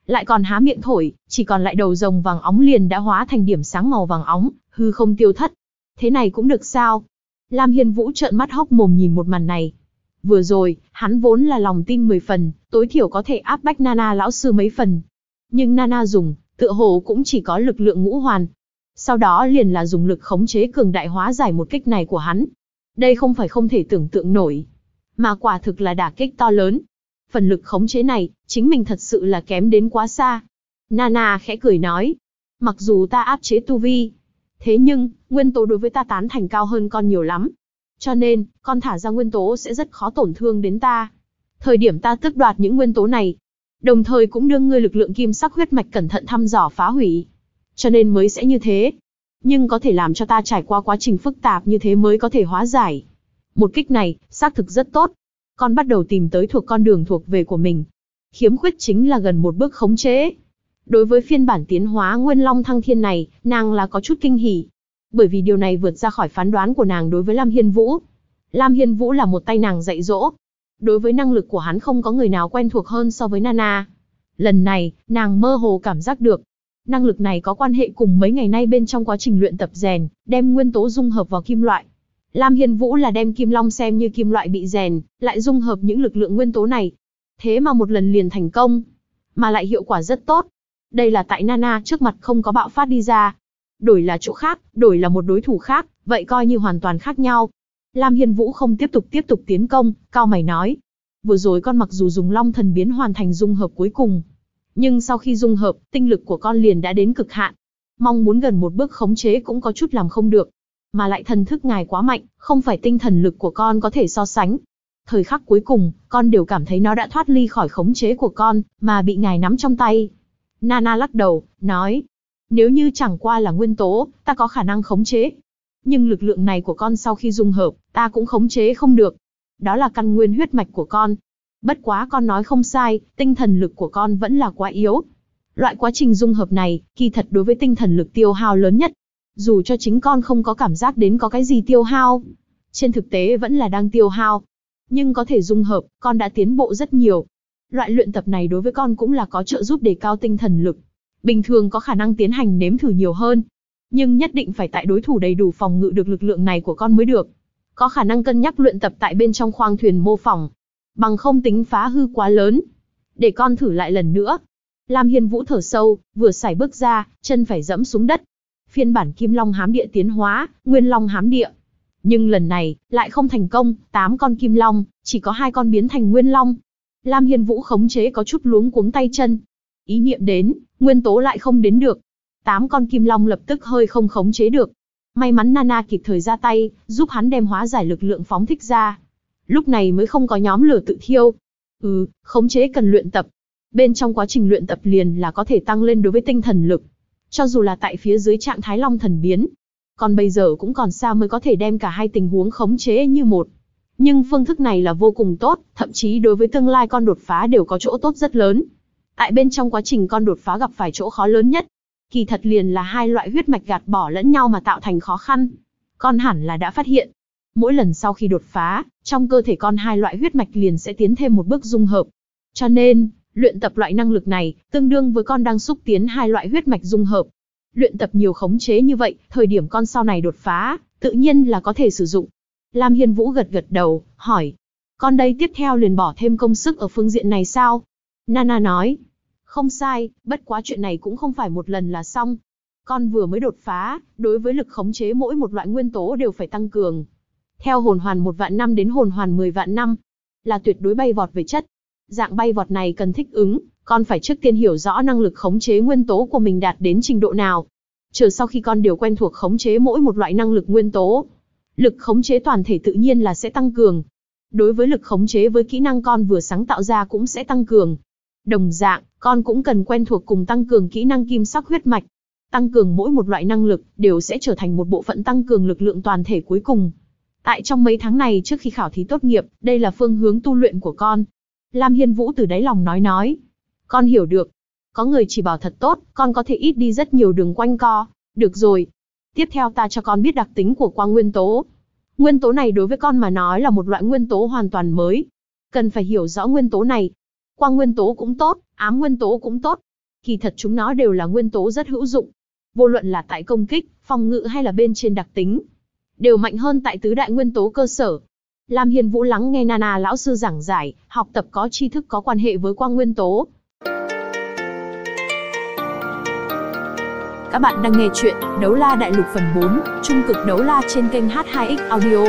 lại còn há miệng thổi, chỉ còn lại đầu rồng vàng óng liền đã hóa thành điểm sáng màu vàng óng, hư không tiêu thất. Thế này cũng được sao? Lam Hiên Vũ trợn mắt hốc mồm nhìn một màn này. Vừa rồi, hắn vốn là lòng tin 10 phần, tối thiểu có thể áp bách Nana lão sư mấy phần. Nhưng Nana dùng, tựa hồ cũng chỉ có lực lượng ngũ hoàn. Sau đó liền là dùng lực khống chế cường đại hóa giải một kích này của hắn. Đây không phải không thể tưởng tượng nổi, mà quả thực là đả kích to lớn. Phần lực khống chế này, chính mình thật sự là kém đến quá xa. Nana khẽ cười nói, mặc dù ta áp chế tu vi, thế nhưng, nguyên tố đối với ta tán thành cao hơn con nhiều lắm. Cho nên, con thả ra nguyên tố sẽ rất khó tổn thương đến ta. Thời điểm ta tước đoạt những nguyên tố này, đồng thời cũng đưa ngươi lực lượng kim sắc huyết mạch cẩn thận thăm dò phá hủy. Cho nên mới sẽ như thế. Nhưng có thể làm cho ta trải qua quá trình phức tạp như thế mới có thể hóa giải. Một kích này, xác thực rất tốt. Con bắt đầu tìm tới thuộc con đường thuộc về của mình. Khiếm khuyết chính là gần một bước khống chế. Đối với phiên bản tiến hóa Nguyên Long Thăng Thiên này, nàng là có chút kinh hỉ. Bởi vì điều này vượt ra khỏi phán đoán của nàng đối với Lam Hiên Vũ. Lam Hiên Vũ là một tay nàng dạy dỗ. Đối với năng lực của hắn không có người nào quen thuộc hơn so với Nana. Lần này, nàng mơ hồ cảm giác được. Năng lực này có quan hệ cùng mấy ngày nay bên trong quá trình luyện tập rèn, đem nguyên tố dung hợp vào kim loại. Lam Hiên Vũ là đem kim long xem như kim loại bị rèn, lại dung hợp những lực lượng nguyên tố này. Thế mà một lần liền thành công, mà lại hiệu quả rất tốt. Đây là tại Nana trước mặt không có bạo phát đi ra. Đổi là chỗ khác, đổi là một đối thủ khác, vậy coi như hoàn toàn khác nhau. Lam Hiên Vũ không tiếp tục tiến công, cau mày nói. Vừa rồi con mặc dù dùng long thần biến hoàn thành dung hợp cuối cùng, nhưng sau khi dung hợp, tinh lực của con liền đã đến cực hạn. Mong muốn gần một bước khống chế cũng có chút làm không được. Mà lại thần thức ngài quá mạnh, không phải tinh thần lực của con có thể so sánh. Thời khắc cuối cùng, con đều cảm thấy nó đã thoát ly khỏi khống chế của con, mà bị ngài nắm trong tay. Nana lắc đầu, nói. Nếu như chẳng qua là nguyên tố, ta có khả năng khống chế. Nhưng lực lượng này của con sau khi dung hợp, ta cũng khống chế không được. Đó là căn nguyên huyết mạch của con. Bất quá con nói không sai, tinh thần lực của con vẫn là quá yếu. Loại quá trình dung hợp này, kỳ thật đối với tinh thần lực tiêu hao lớn nhất. Dù cho chính con không có cảm giác đến có cái gì tiêu hao, trên thực tế vẫn là đang tiêu hao. Nhưng có thể dung hợp, con đã tiến bộ rất nhiều. Loại luyện tập này đối với con cũng là có trợ giúp đề cao tinh thần lực. Bình thường có khả năng tiến hành nếm thử nhiều hơn. Nhưng nhất định phải tại đối thủ đầy đủ phòng ngự được lực lượng này của con mới được. Có khả năng cân nhắc luyện tập tại bên trong khoang thuyền mô phỏng. Bằng không tính phá hư quá lớn. Để con thử lại lần nữa. Lam Hiên Vũ thở sâu, vừa sải bước ra, chân phải dẫm xuống đất. Phiên bản Kim Long Hám Địa tiến hóa, Nguyên Long Hám Địa. Nhưng lần này, lại không thành công, 8 con Kim Long, chỉ có 2 con biến thành Nguyên Long. Lam Hiên Vũ khống chế có chút luống cuống tay chân. Ý niệm đến, nguyên tố lại không đến được. 8 con Kim Long lập tức hơi không khống chế được. May mắn Nana kịp thời ra tay, giúp hắn đem hóa giải lực lượng phóng thích ra. Lúc này mới không có nhóm lửa tự thiêu. Khống chế cần luyện tập. Bên trong quá trình luyện tập liền là có thể tăng lên đối với tinh thần lực. Cho dù là tại phía dưới trạng thái long thần biến. Còn bây giờ cũng còn xa mới có thể đem cả hai tình huống khống chế như một. Nhưng phương thức này là vô cùng tốt, thậm chí đối với tương lai con đột phá đều có chỗ tốt rất lớn. Tại bên trong quá trình con đột phá gặp phải chỗ khó lớn nhất, kỳ thật liền là hai loại huyết mạch gạt bỏ lẫn nhau mà tạo thành khó khăn. Con hẳn là đã phát hiện, mỗi lần sau khi đột phá, trong cơ thể con hai loại huyết mạch liền sẽ tiến thêm một bước dung hợp. Cho nên, luyện tập loại năng lực này, tương đương với con đang xúc tiến hai loại huyết mạch dung hợp. Luyện tập nhiều khống chế như vậy, thời điểm con sau này đột phá, tự nhiên là có thể sử dụng. Lam Hiên Vũ gật gật đầu, hỏi. Con đây tiếp theo liền bỏ thêm công sức ở phương diện này sao? Nana nói. Không sai, bất quá chuyện này cũng không phải một lần là xong. Con vừa mới đột phá, đối với lực khống chế mỗi một loại nguyên tố đều phải tăng cường. Theo hồn hoàn 1 vạn năm đến hồn hoàn 10 vạn năm, là tuyệt đối bay vọt về chất. Dạng bay vọt này cần thích ứng, con phải trước tiên hiểu rõ năng lực khống chế nguyên tố của mình đạt đến trình độ nào. Chờ sau khi con đều quen thuộc khống chế mỗi một loại năng lực nguyên tố, lực khống chế toàn thể tự nhiên là sẽ tăng cường. Đối với lực khống chế với kỹ năng con vừa sáng tạo ra cũng sẽ tăng cường. Đồng dạng, con cũng cần quen thuộc cùng tăng cường kỹ năng kim sắc huyết mạch. Tăng cường mỗi một loại năng lực đều sẽ trở thành một bộ phận tăng cường lực lượng toàn thể cuối cùng. Tại trong mấy tháng này trước khi khảo thí tốt nghiệp, đây là phương hướng tu luyện của con. Lam Hiên Vũ từ đáy lòng nói. Con hiểu được. Có người chỉ bảo thật tốt, con có thể ít đi rất nhiều đường quanh co. Được rồi. Tiếp theo ta cho con biết đặc tính của quang nguyên tố. Nguyên tố này đối với con mà nói là một loại nguyên tố hoàn toàn mới. Cần phải hiểu rõ nguyên tố này. Quang nguyên tố cũng tốt, ám nguyên tố cũng tốt. Kỳ thật chúng nó đều là nguyên tố rất hữu dụng. Vô luận là tại công kích, phòng ngự hay là bên trên đặc tính, đều mạnh hơn tại tứ đại nguyên tố cơ sở. Lam Hiên Vũ lắng nghe Nana lão sư giảng giải, học tập có tri thức có quan hệ với quang nguyên tố. Các bạn đang nghe chuyện Đấu La Đại Lục phần 4, Trung cực đấu la trên kênh H2X Audio.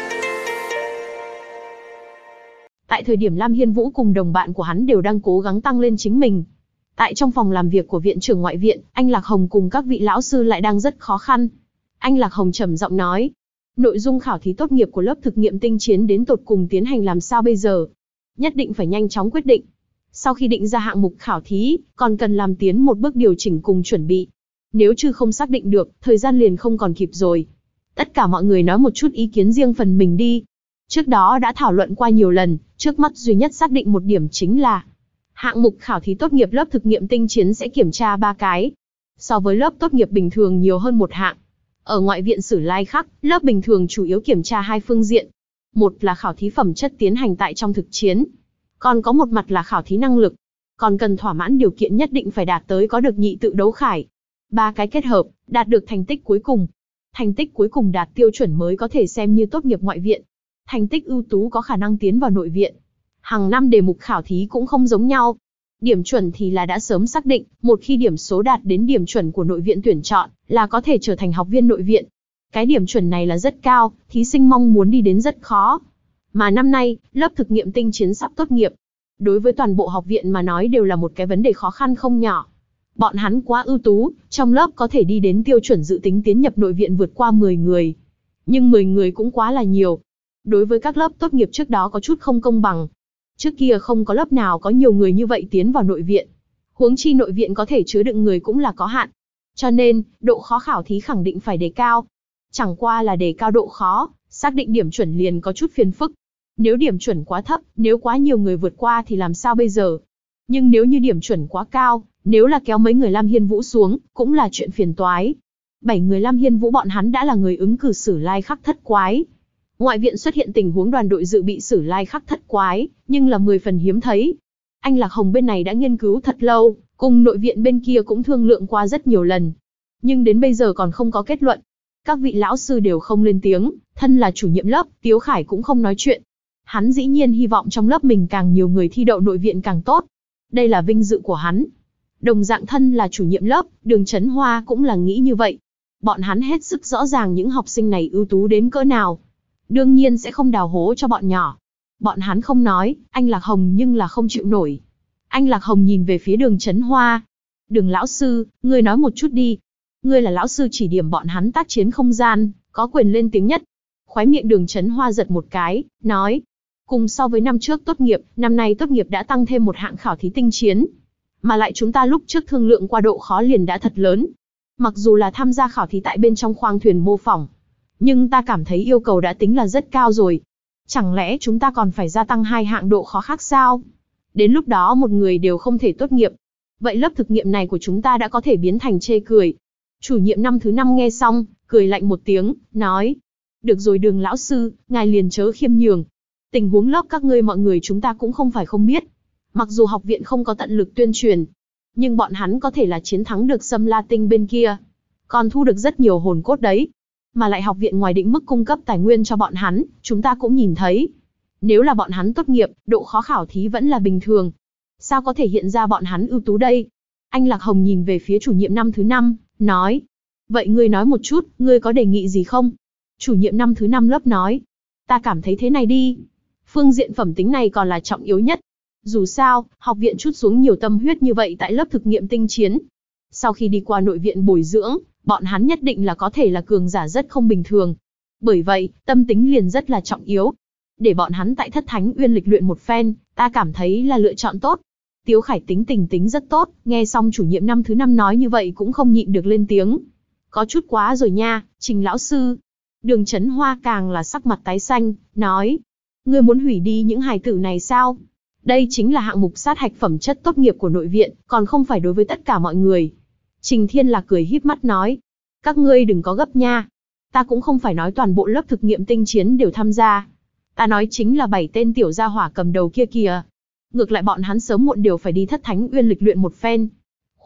Tại thời điểm Lam Hiên Vũ cùng đồng bạn của hắn đều đang cố gắng tăng lên chính mình. Tại trong phòng làm việc của viện trưởng ngoại viện, anh Lạc Hồng cùng các vị lão sư lại đang rất khó khăn. Anh Lạc Hồng trầm giọng nói, nội dung khảo thí tốt nghiệp của lớp thực nghiệm tinh chiến đến tột cùng tiến hành làm sao bây giờ? Nhất định phải nhanh chóng quyết định. Sau khi định ra hạng mục khảo thí, còn cần làm tiến một bước điều chỉnh cùng chuẩn bị. Nếu chưa không xác định được, thời gian liền không còn kịp rồi. Tất cả mọi người nói một chút ý kiến riêng phần mình đi. Trước đó đã thảo luận qua nhiều lần, trước mắt duy nhất xác định một điểm chính là hạng mục khảo thí tốt nghiệp lớp thực nghiệm tinh chiến sẽ kiểm tra 3 cái. So với lớp tốt nghiệp bình thường nhiều hơn một hạng. Ở ngoại viện Sử Lai Khắc, lớp bình thường chủ yếu kiểm tra 2 phương diện. Một là khảo thí phẩm chất tiến hành tại trong thực chiến. Còn có một mặt là khảo thí năng lực. Còn cần thỏa mãn điều kiện nhất định phải đạt tới có được nhị tự đấu khải. 3 cái kết hợp, đạt được thành tích cuối cùng. Thành tích cuối cùng đạt tiêu chuẩn mới có thể xem như tốt nghiệp ngoại viện. Thành tích ưu tú có khả năng tiến vào nội viện. Hàng năm đề mục khảo thí cũng không giống nhau. Điểm chuẩn thì là đã sớm xác định, một khi điểm số đạt đến điểm chuẩn của nội viện tuyển chọn, là có thể trở thành học viên nội viện. Cái điểm chuẩn này là rất cao, thí sinh mong muốn đi đến rất khó. Mà năm nay, lớp thực nghiệm tinh chiến sắp tốt nghiệp. Đối với toàn bộ học viện mà nói đều là một cái vấn đề khó khăn không nhỏ. Bọn hắn quá ưu tú, trong lớp có thể đi đến tiêu chuẩn dự tính tiến nhập nội viện vượt qua 10 người. Nhưng 10 người cũng quá là nhiều. Đối với các lớp tốt nghiệp trước đó có chút không công bằng. Trước kia không có lớp nào có nhiều người như vậy tiến vào nội viện. Huống chi nội viện có thể chứa đựng người cũng là có hạn. Cho nên, độ khó khảo thí khẳng định phải đề cao. Chẳng qua là đề cao độ khó, xác định điểm chuẩn liền có chút phiền phức. Nếu điểm chuẩn quá thấp, nếu quá nhiều người vượt qua thì làm sao bây giờ? Nhưng nếu như điểm chuẩn quá cao, nếu là kéo mấy người Lam Hiên Vũ xuống, cũng là chuyện phiền toái. 7 người Lam Hiên Vũ bọn hắn đã là người ứng cử Sử Lai Khắc thất quái. Ngoại viện xuất hiện tình huống đoàn đội dự bị Sử Lai Khắc thất quái, nhưng là 10 phần hiếm thấy. Anh Lạc Hồng bên này đã nghiên cứu thật lâu, cùng nội viện bên kia cũng thương lượng qua rất nhiều lần. Nhưng đến bây giờ còn không có kết luận. Các vị lão sư đều không lên tiếng, thân là chủ nhiệm lớp, Tiếu Khải cũng không nói chuyện. Hắn dĩ nhiên hy vọng trong lớp mình càng nhiều người thi đậu nội viện càng tốt. Đây là vinh dự của hắn. Đồng dạng thân là chủ nhiệm lớp, Đường Chấn Hoa cũng là nghĩ như vậy. Bọn hắn hết sức rõ ràng những học sinh này ưu tú đến cỡ nào. Đương nhiên sẽ không đào hố cho bọn nhỏ. Bọn hắn không nói, anh Lạc Hồng nhưng là không chịu nổi. Anh Lạc Hồng nhìn về phía Đường Chấn Hoa. Đường lão sư, ngươi nói một chút đi. Ngươi là lão sư chỉ điểm bọn hắn tác chiến không gian, có quyền lên tiếng nhất. Khóe miệng Đường Chấn Hoa giật một cái, nói. Cùng so với năm trước tốt nghiệp, năm nay tốt nghiệp đã tăng thêm một hạng khảo thí tinh chiến. Mà lại chúng ta lúc trước thương lượng qua độ khó liền đã thật lớn. Mặc dù là tham gia khảo thí tại bên trong khoang thuyền mô phỏng, nhưng ta cảm thấy yêu cầu đã tính là rất cao rồi. Chẳng lẽ chúng ta còn phải gia tăng 2 hạng độ khó khác sao? Đến lúc đó một người đều không thể tốt nghiệp. Vậy lớp thực nghiệm này của chúng ta đã có thể biến thành chê cười. Chủ nhiệm năm thứ 5 nghe xong, cười lạnh một tiếng, nói. Được rồi Đường lão sư, ngài liền chớ khiêm nhường. Tình huống lớp các ngươi mọi người chúng ta cũng không phải không biết. Mặc dù học viện không có tận lực tuyên truyền, nhưng bọn hắn có thể là chiến thắng được Sâm La Tinh bên kia. Còn thu được rất nhiều hồn cốt đấy. Mà lại học viện ngoài định mức cung cấp tài nguyên cho bọn hắn, chúng ta cũng nhìn thấy. Nếu là bọn hắn tốt nghiệp, độ khó khảo thí vẫn là bình thường. Sao có thể hiện ra bọn hắn ưu tú đây? Anh Lạc Hồng nhìn về phía chủ nhiệm năm thứ 5, nói. Vậy ngươi nói một chút, ngươi có đề nghị gì không? Chủ nhiệm năm thứ 5 lớp nói. Ta cảm thấy thế này đi. Phương diện phẩm tính này còn là trọng yếu nhất. Dù sao, học viện trút xuống nhiều tâm huyết như vậy tại lớp thực nghiệm tinh chiến. Sau khi đi qua nội viện bồi dưỡng, bọn hắn nhất định là có thể là cường giả rất không bình thường. Bởi vậy, tâm tính liền rất là trọng yếu. Để bọn hắn tại Thất Thánh Uyên lịch luyện một phen, ta cảm thấy là lựa chọn tốt. Tiếu Khải tính rất tốt, nghe xong chủ nhiệm năm thứ 5 nói như vậy cũng không nhịn được lên tiếng. Có chút quá rồi nha, Trình lão sư. Đường Chấn Hoa càng là sắc mặt tái xanh, nói. Ngươi muốn hủy đi những hài tử này sao? Đây chính là hạng mục sát hạch phẩm chất tốt nghiệp của nội viện, còn không phải đối với tất cả mọi người. Trình Thiên Lạc cười híp mắt nói. Các ngươi đừng có gấp nha. Ta cũng không phải nói toàn bộ lớp thực nghiệm tinh chiến đều tham gia. Ta nói chính là 7 tên tiểu gia hỏa cầm đầu kia kìa. Ngược lại bọn hắn sớm muộn đều phải đi Thất Thánh Uyên lịch luyện một phen.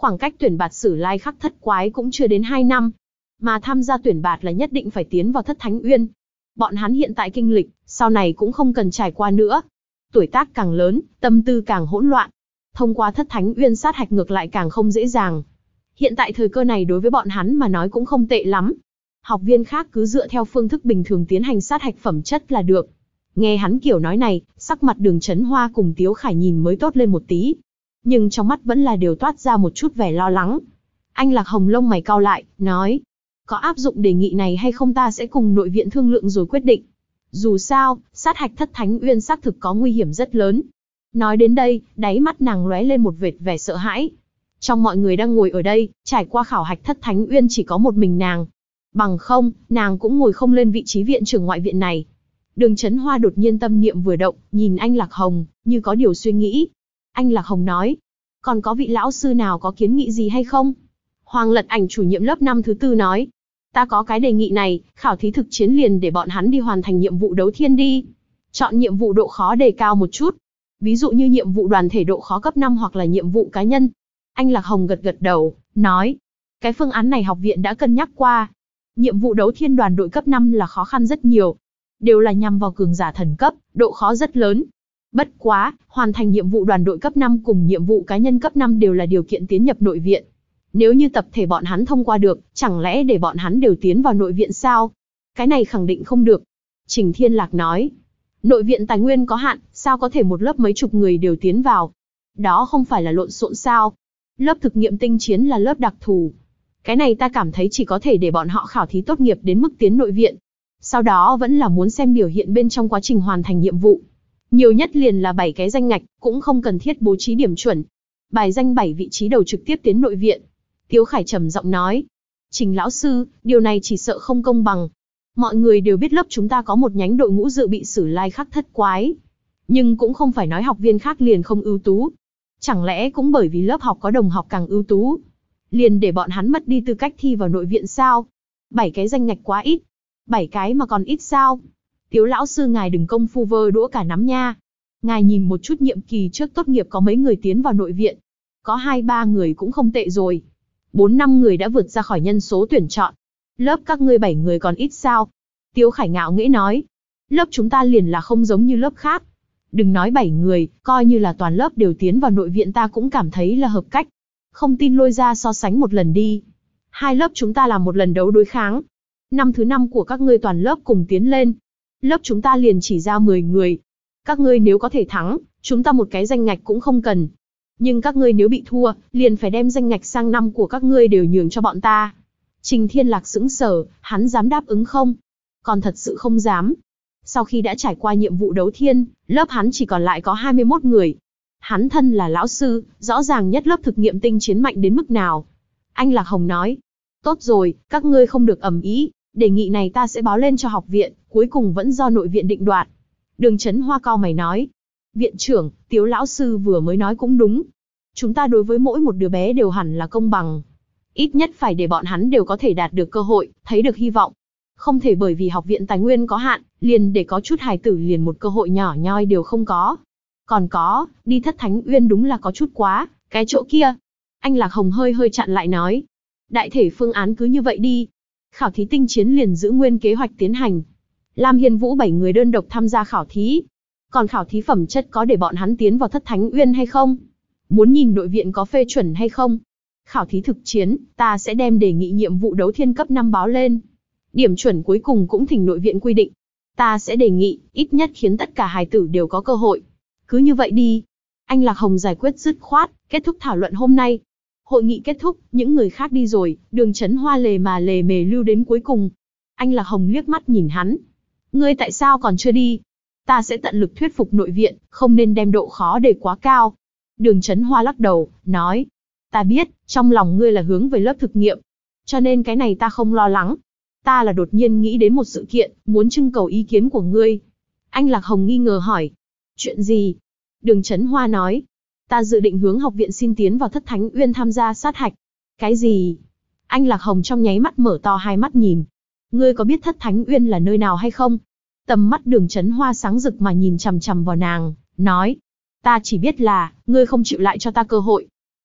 Khoảng cách tuyển bạt Sử Lai Khắc Thất Quái cũng chưa đến 2 năm. Mà tham gia tuyển bạt là nhất định phải tiến vào Thất Thánh Uyên. Bọn hắn hiện tại kinh lịch, sau này cũng không cần trải qua nữa. Tuổi tác càng lớn, tâm tư càng hỗn loạn. Thông qua Thất Thánh Uyên sát hạch ngược lại càng không dễ dàng. Hiện tại thời cơ này đối với bọn hắn mà nói cũng không tệ lắm. Học viên khác cứ dựa theo phương thức bình thường tiến hành sát hạch phẩm chất là được. Nghe hắn kiểu nói này, sắc mặt Đường Chấn Hoa cùng Tiếu Khải nhìn mới tốt lên một tí. Nhưng trong mắt vẫn là đều toát ra một chút vẻ lo lắng. Anh Lạc Hồng lông mày cau lại, nói. Có áp dụng đề nghị này hay không ta sẽ cùng nội viện thương lượng rồi quyết định. Dù sao, sát hạch Thất Thánh Uyên xác thực có nguy hiểm rất lớn. Nói đến đây, đáy mắt nàng lóe lên một vệt vẻ sợ hãi. Trong mọi người đang ngồi ở đây, trải qua khảo hạch Thất Thánh Uyên chỉ có một mình nàng. Bằng không, nàng cũng ngồi không lên vị trí viện trưởng ngoại viện này. Đường Chấn Hoa đột nhiên tâm niệm vừa động, nhìn anh Lạc Hồng, như có điều suy nghĩ. Anh Lạc Hồng nói, còn có vị lão sư nào có kiến nghị gì hay không? Hoàng Lật Ảnh chủ nhiệm lớp năm thứ 4 nói, ta có cái đề nghị này, khảo thí thực chiến liền để bọn hắn đi hoàn thành nhiệm vụ đấu thiên đi. Chọn nhiệm vụ độ khó đề cao một chút. Ví dụ như nhiệm vụ đoàn thể độ khó cấp 5 hoặc là nhiệm vụ cá nhân. Anh Lạc Hồng gật gật đầu, nói, cái phương án này học viện đã cân nhắc qua. Nhiệm vụ đấu thiên đoàn đội cấp 5 là khó khăn rất nhiều. Đều là nhằm vào cường giả thần cấp, độ khó rất lớn. Bất quá, hoàn thành nhiệm vụ đoàn đội cấp 5 cùng nhiệm vụ cá nhân cấp 5 đều là điều kiện tiến nhập nội viện. Nếu như tập thể bọn hắn thông qua được, chẳng lẽ để bọn hắn đều tiến vào nội viện sao? Cái này khẳng định không được. Trình Thiên Lạc nói, nội viện tài nguyên có hạn, sao có thể một lớp mấy chục người đều tiến vào? Đó không phải là lộn xộn sao? Lớp thực nghiệm tinh chiến là lớp đặc thù. Cái này ta cảm thấy chỉ có thể để bọn họ khảo thí tốt nghiệp đến mức tiến nội viện. Sau đó vẫn là muốn xem biểu hiện bên trong quá trình hoàn thành nhiệm vụ. Nhiều nhất liền là 7 cái danh ngạch, cũng không cần thiết bố trí điểm chuẩn. Bài danh 7 vị trí đầu trực tiếp tiến nội viện. Tiếu Khải trầm giọng nói. Trình lão sư, điều này chỉ sợ không công bằng. Mọi người đều biết lớp chúng ta có một nhánh đội ngũ dự bị Sử Lai Khắc Thất Quái. Nhưng cũng không phải nói học viên khác liền không ưu tú. Chẳng lẽ cũng bởi vì lớp học có đồng học càng ưu tú, liền để bọn hắn mất đi tư cách thi vào nội viện sao? 7 cái danh ngạch quá ít. 7 cái mà còn ít sao? Tiếu lão sư ngài đừng công phu vơ đũa cả nắm nha. Ngài nhìn một chút nhiệm kỳ trước tốt nghiệp có mấy người tiến vào nội viện. Có 2-3 người cũng không tệ rồi. 4-5 người đã vượt ra khỏi nhân số tuyển chọn. Lớp các ngươi 7 người còn ít sao? Tiếu Khải ngạo nghễ nói. Lớp chúng ta liền là không giống như lớp khác. Đừng nói 7 người, coi như là toàn lớp đều tiến vào nội viện ta cũng cảm thấy là hợp cách. Không tin lôi ra so sánh một lần đi. 2 lớp chúng ta làm một lần đấu đối kháng. Năm thứ 5 của các ngươi toàn lớp cùng tiến lên. Lớp chúng ta liền chỉ ra 10 người. Các ngươi nếu có thể thắng, chúng ta một cái danh ngạch cũng không cần. Nhưng các ngươi nếu bị thua, liền phải đem danh ngạch sang năm của các ngươi đều nhường cho bọn ta. Trình Thiên Lạc sững sờ, hắn dám đáp ứng không? Còn thật sự không dám. Sau khi đã trải qua nhiệm vụ đấu thiên, lớp hắn chỉ còn lại có 21 người. Hắn thân là lão sư, rõ ràng nhất lớp thực nghiệm tinh chiến mạnh đến mức nào. Anh Lạc Hồng nói, tốt rồi, các ngươi không được ầm ĩ, đề nghị này ta sẽ báo lên cho học viện, cuối cùng vẫn do nội viện định đoạt. Đường Chấn Hoa cau mày nói, viện trưởng, Tiếu lão sư vừa mới nói cũng đúng. Chúng ta đối với mỗi một đứa bé đều hẳn là công bằng. Ít nhất phải để bọn hắn đều có thể đạt được cơ hội, thấy được hy vọng. Không thể bởi vì học viện tài nguyên có hạn, liền để có chút hài tử liền một cơ hội nhỏ nhoi đều không có. Còn có, đi Thất Thánh Uyên đúng là có chút quá, cái chỗ kia. Anh Lạc Hồng hơi hơi chặn lại nói. Đại thể phương án cứ như vậy đi. Khảo thí tinh chiến liền giữ nguyên kế hoạch tiến hành. Lam Hiên Vũ 7 người đơn độc tham gia khảo thí. Còn khảo thí phẩm chất có để bọn hắn tiến vào Thất Thánh Uyên hay không? Muốn nhìn nội viện có phê chuẩn hay không? Khảo thí thực chiến, ta sẽ đem đề nghị nhiệm vụ đấu thiên cấp 5 báo lên. Điểm chuẩn cuối cùng cũng thỉnh nội viện quy định. Ta sẽ đề nghị, ít nhất khiến tất cả hài tử đều có cơ hội. Cứ như vậy đi. Anh Lạc Hồng giải quyết dứt khoát, kết thúc thảo luận hôm nay. Hội nghị kết thúc, những người khác đi rồi, Đường Chấn Hoa lề mề lưu đến cuối cùng. Anh Lạc Hồng liếc mắt nhìn hắn. Ngươi tại sao còn chưa đi? Ta sẽ tận lực thuyết phục nội viện, không nên đem độ khó để quá cao. Đường Chấn Hoa lắc đầu, nói. Ta biết, trong lòng ngươi là hướng về lớp thực nghiệm. Cho nên cái này ta không lo lắng. Ta là đột nhiên nghĩ đến một sự kiện, muốn trưng cầu ý kiến của ngươi. Anh Lạc Hồng nghi ngờ hỏi. Chuyện gì? Đường Chấn Hoa nói. Ta dự định hướng học viện xin tiến vào Thất Thánh Uyên tham gia sát hạch. Cái gì? Anh Lạc Hồng trong nháy mắt mở to hai mắt nhìn. Ngươi có biết Thất Thánh Uyên là nơi nào hay không? Tầm mắt Đường Chấn Hoa sáng rực mà nhìn chằm chằm vào nàng, nói. Ta chỉ biết là, ngươi không chịu lại cho ta cơ hội.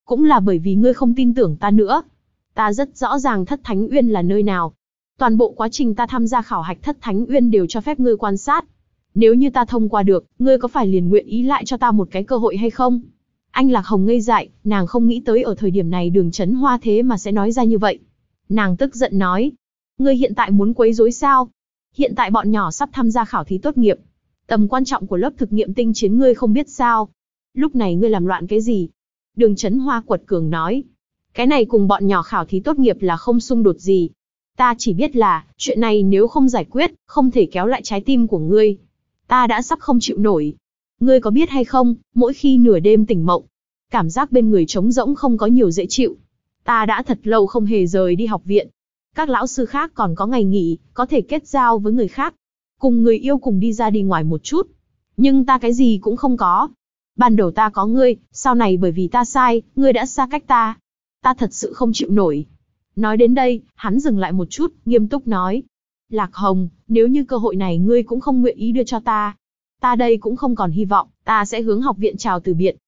Cũng là bởi vì ngươi không tin tưởng ta nữa. Ta rất rõ ràng Thất Thánh Uyên là nơi nào. Toàn bộ quá trình ta tham gia khảo hạch Thất Thánh Uyên đều cho phép ngươi quan sát. Nếu như ta thông qua được, ngươi có phải liền nguyện ý lại cho ta một cái cơ hội hay không? Anh Lạc Hồng ngây dại, nàng không nghĩ tới ở thời điểm này Đường Chấn Hoa thế mà sẽ nói ra như vậy. Nàng tức giận nói, ngươi hiện tại muốn quấy rối sao? Hiện tại bọn nhỏ sắp tham gia khảo thí tốt nghiệp. Tầm quan trọng của lớp thực nghiệm tinh chiến ngươi không biết sao? Lúc này ngươi làm loạn cái gì? Đường Chấn Hoa quật cường nói, cái này cùng bọn nhỏ khảo thí tốt nghiệp là không xung đột gì. Ta chỉ biết là, chuyện này nếu không giải quyết, không thể kéo lại trái tim của ngươi. Ta đã sắp không chịu nổi. Ngươi có biết hay không, mỗi khi nửa đêm tỉnh mộng, cảm giác bên người trống rỗng không có nhiều dễ chịu. Ta đã thật lâu không hề rời đi học viện. Các lão sư khác còn có ngày nghỉ, có thể kết giao với người khác. Cùng người yêu cùng đi ra đi ngoài một chút. Nhưng ta cái gì cũng không có. Ban đầu ta có ngươi, sau này bởi vì ta sai, ngươi đã xa cách ta. Ta thật sự không chịu nổi. Nói đến đây, hắn dừng lại một chút, nghiêm túc nói. Lạc Hồng, nếu như cơ hội này ngươi cũng không nguyện ý đưa cho ta. Ta đây cũng không còn hy vọng, ta sẽ hướng học viện chào từ biệt.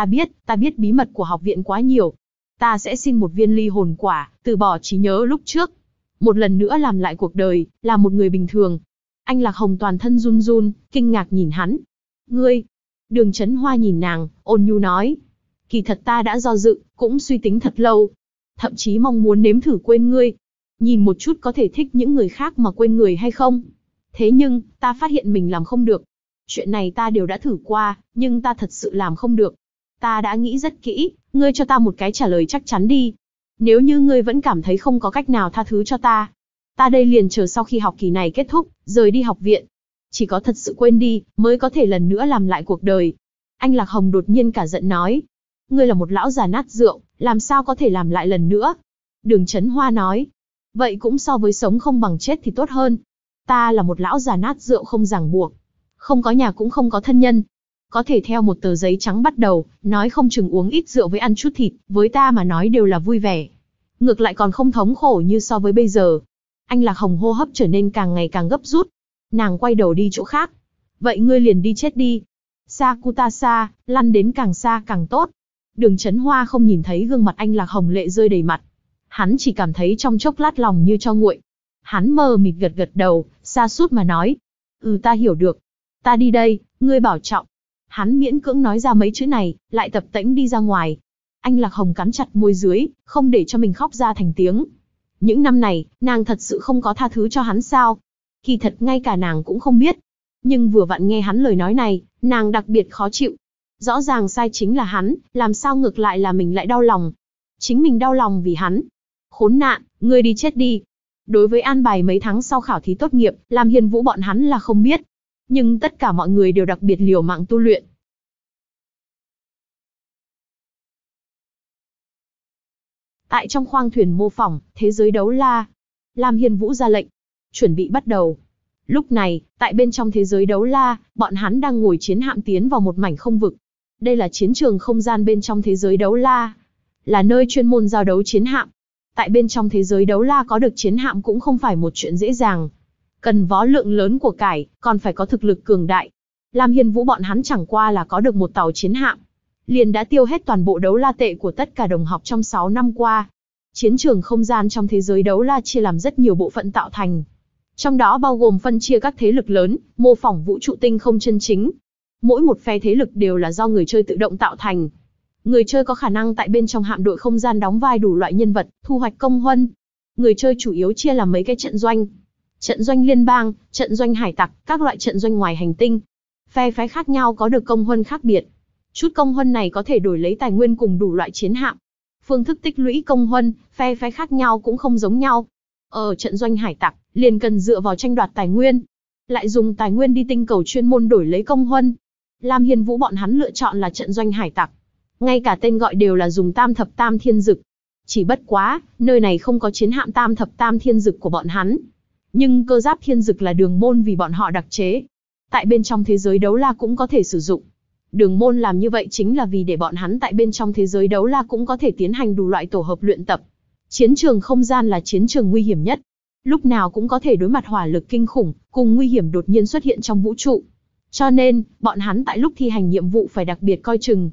Ta biết bí mật của học viện quá nhiều. Ta sẽ xin một viên ly hồn quả, từ bỏ trí nhớ lúc trước. Một lần nữa làm lại cuộc đời, là một người bình thường. Anh Lạc Hồng toàn thân run run, kinh ngạc nhìn hắn. Ngươi, Đường Chấn Hoa nhìn nàng, ôn nhu nói. Kỳ thật ta đã do dự, cũng suy tính thật lâu. Thậm chí mong muốn nếm thử quên ngươi. Nhìn một chút có thể thích những người khác mà quên người hay không. Thế nhưng, ta phát hiện mình làm không được. Chuyện này ta đều đã thử qua, nhưng ta thật sự làm không được. Ta đã nghĩ rất kỹ, ngươi cho ta một cái trả lời chắc chắn đi. Nếu như ngươi vẫn cảm thấy không có cách nào tha thứ cho ta, ta đây liền chờ sau khi học kỳ này kết thúc, rời đi học viện. Chỉ có thật sự quên đi, mới có thể lần nữa làm lại cuộc đời. Anh Lạc Hồng đột nhiên cả giận nói. Ngươi là một lão già nát rượu, làm sao có thể làm lại lần nữa? Đường Chấn Hoa nói. Vậy cũng so với sống không bằng chết thì tốt hơn. Ta là một lão già nát rượu không ràng buộc. Không có nhà cũng không có thân nhân. Có thể theo một tờ giấy trắng bắt đầu, nói không chừng uống ít rượu với ăn chút thịt, với ta mà nói đều là vui vẻ. Ngược lại còn không thống khổ như so với bây giờ. Anh Lạc Hồng hô hấp trở nên càng ngày càng gấp rút. Nàng quay đầu đi chỗ khác. Vậy ngươi liền đi chết đi. Sakutasa, lăn đến càng xa càng tốt. Đường Chấn Hoa không nhìn thấy gương mặt anh Lạc Hồng lệ rơi đầy mặt. Hắn chỉ cảm thấy trong chốc lát lòng như cho nguội. Hắn mờ mịt gật gật đầu, sa sút mà nói. Ta hiểu được. Ta đi đây, ngươi bảo trọng. Hắn miễn cưỡng nói ra mấy chữ này, lại tập tễnh đi ra ngoài. Anh Lạc Hồng cắn chặt môi dưới, không để cho mình khóc ra thành tiếng. Những năm này, nàng thật sự không có tha thứ cho hắn sao? Kỳ thật ngay cả nàng cũng không biết. Nhưng vừa vặn nghe hắn lời nói này, nàng đặc biệt khó chịu. Rõ ràng sai chính là hắn, làm sao ngược lại là mình lại đau lòng. Chính mình đau lòng vì hắn. Khốn nạn, ngươi đi chết đi. Đối với an bài mấy tháng sau khảo thí tốt nghiệp, Lam Hiên Vũ bọn hắn là không biết. Nhưng tất cả mọi người đều đặc biệt liều mạng tu luyện. Tại trong khoang thuyền mô phỏng, thế giới đấu la, Lam Hiên Vũ ra lệnh. Chuẩn bị bắt đầu. Lúc này, tại bên trong thế giới đấu la, bọn hắn đang ngồi chiến hạm tiến vào một mảnh không vực. Đây là chiến trường không gian bên trong thế giới đấu la. Là nơi chuyên môn giao đấu chiến hạm. Tại bên trong thế giới đấu la có được chiến hạm cũng không phải một chuyện dễ dàng. Cần vó lượng lớn của cải, còn phải có thực lực cường đại. Lam Hiên Vũ bọn hắn chẳng qua là có được một tàu chiến hạm. Liền đã tiêu hết toàn bộ đấu la tệ của tất cả đồng học trong 6 năm qua. Chiến trường không gian trong thế giới đấu la chia làm rất nhiều bộ phận tạo thành. Trong đó bao gồm phân chia các thế lực lớn, mô phỏng vũ trụ tinh không chân chính. Mỗi một phe thế lực đều là do người chơi tự động tạo thành. Người chơi có khả năng tại bên trong hạm đội không gian đóng vai đủ loại nhân vật, thu hoạch công huân. Người chơi chủ yếu chia làm mấy cái trận doanh. Trận doanh liên bang, trận doanh hải tặc, các loại trận doanh ngoài hành tinh. Phe phái khác nhau có được công huân khác biệt. Chút công huân này có thể đổi lấy tài nguyên cùng đủ loại chiến hạm. Phương thức tích lũy công huân, phe phái khác nhau cũng không giống nhau. Ở trận doanh hải tặc, liền cần dựa vào tranh đoạt tài nguyên. Lại dùng tài nguyên đi tinh cầu chuyên môn đổi lấy công huân. Lam Hiên Vũ bọn hắn lựa chọn là trận doanh hải tặc. Ngay cả tên gọi đều là dùng tam thập tam thiên dực. Chỉ bất quá, nơi này không có chiến hạm tam thập tam thiên dực của bọn hắn. Nhưng cơ giáp thiên dực là đường môn vì bọn họ đặc chế. Tại bên trong thế giới đấu la cũng có thể sử dụng. Đường môn làm như vậy chính là vì để bọn hắn tại bên trong thế giới đấu la cũng có thể tiến hành đủ loại tổ hợp luyện tập. Chiến trường không gian là chiến trường nguy hiểm nhất. Lúc nào cũng có thể đối mặt hỏa lực kinh khủng, cùng nguy hiểm đột nhiên xuất hiện trong vũ trụ. Cho nên, bọn hắn tại lúc thi hành nhiệm vụ phải đặc biệt coi chừng.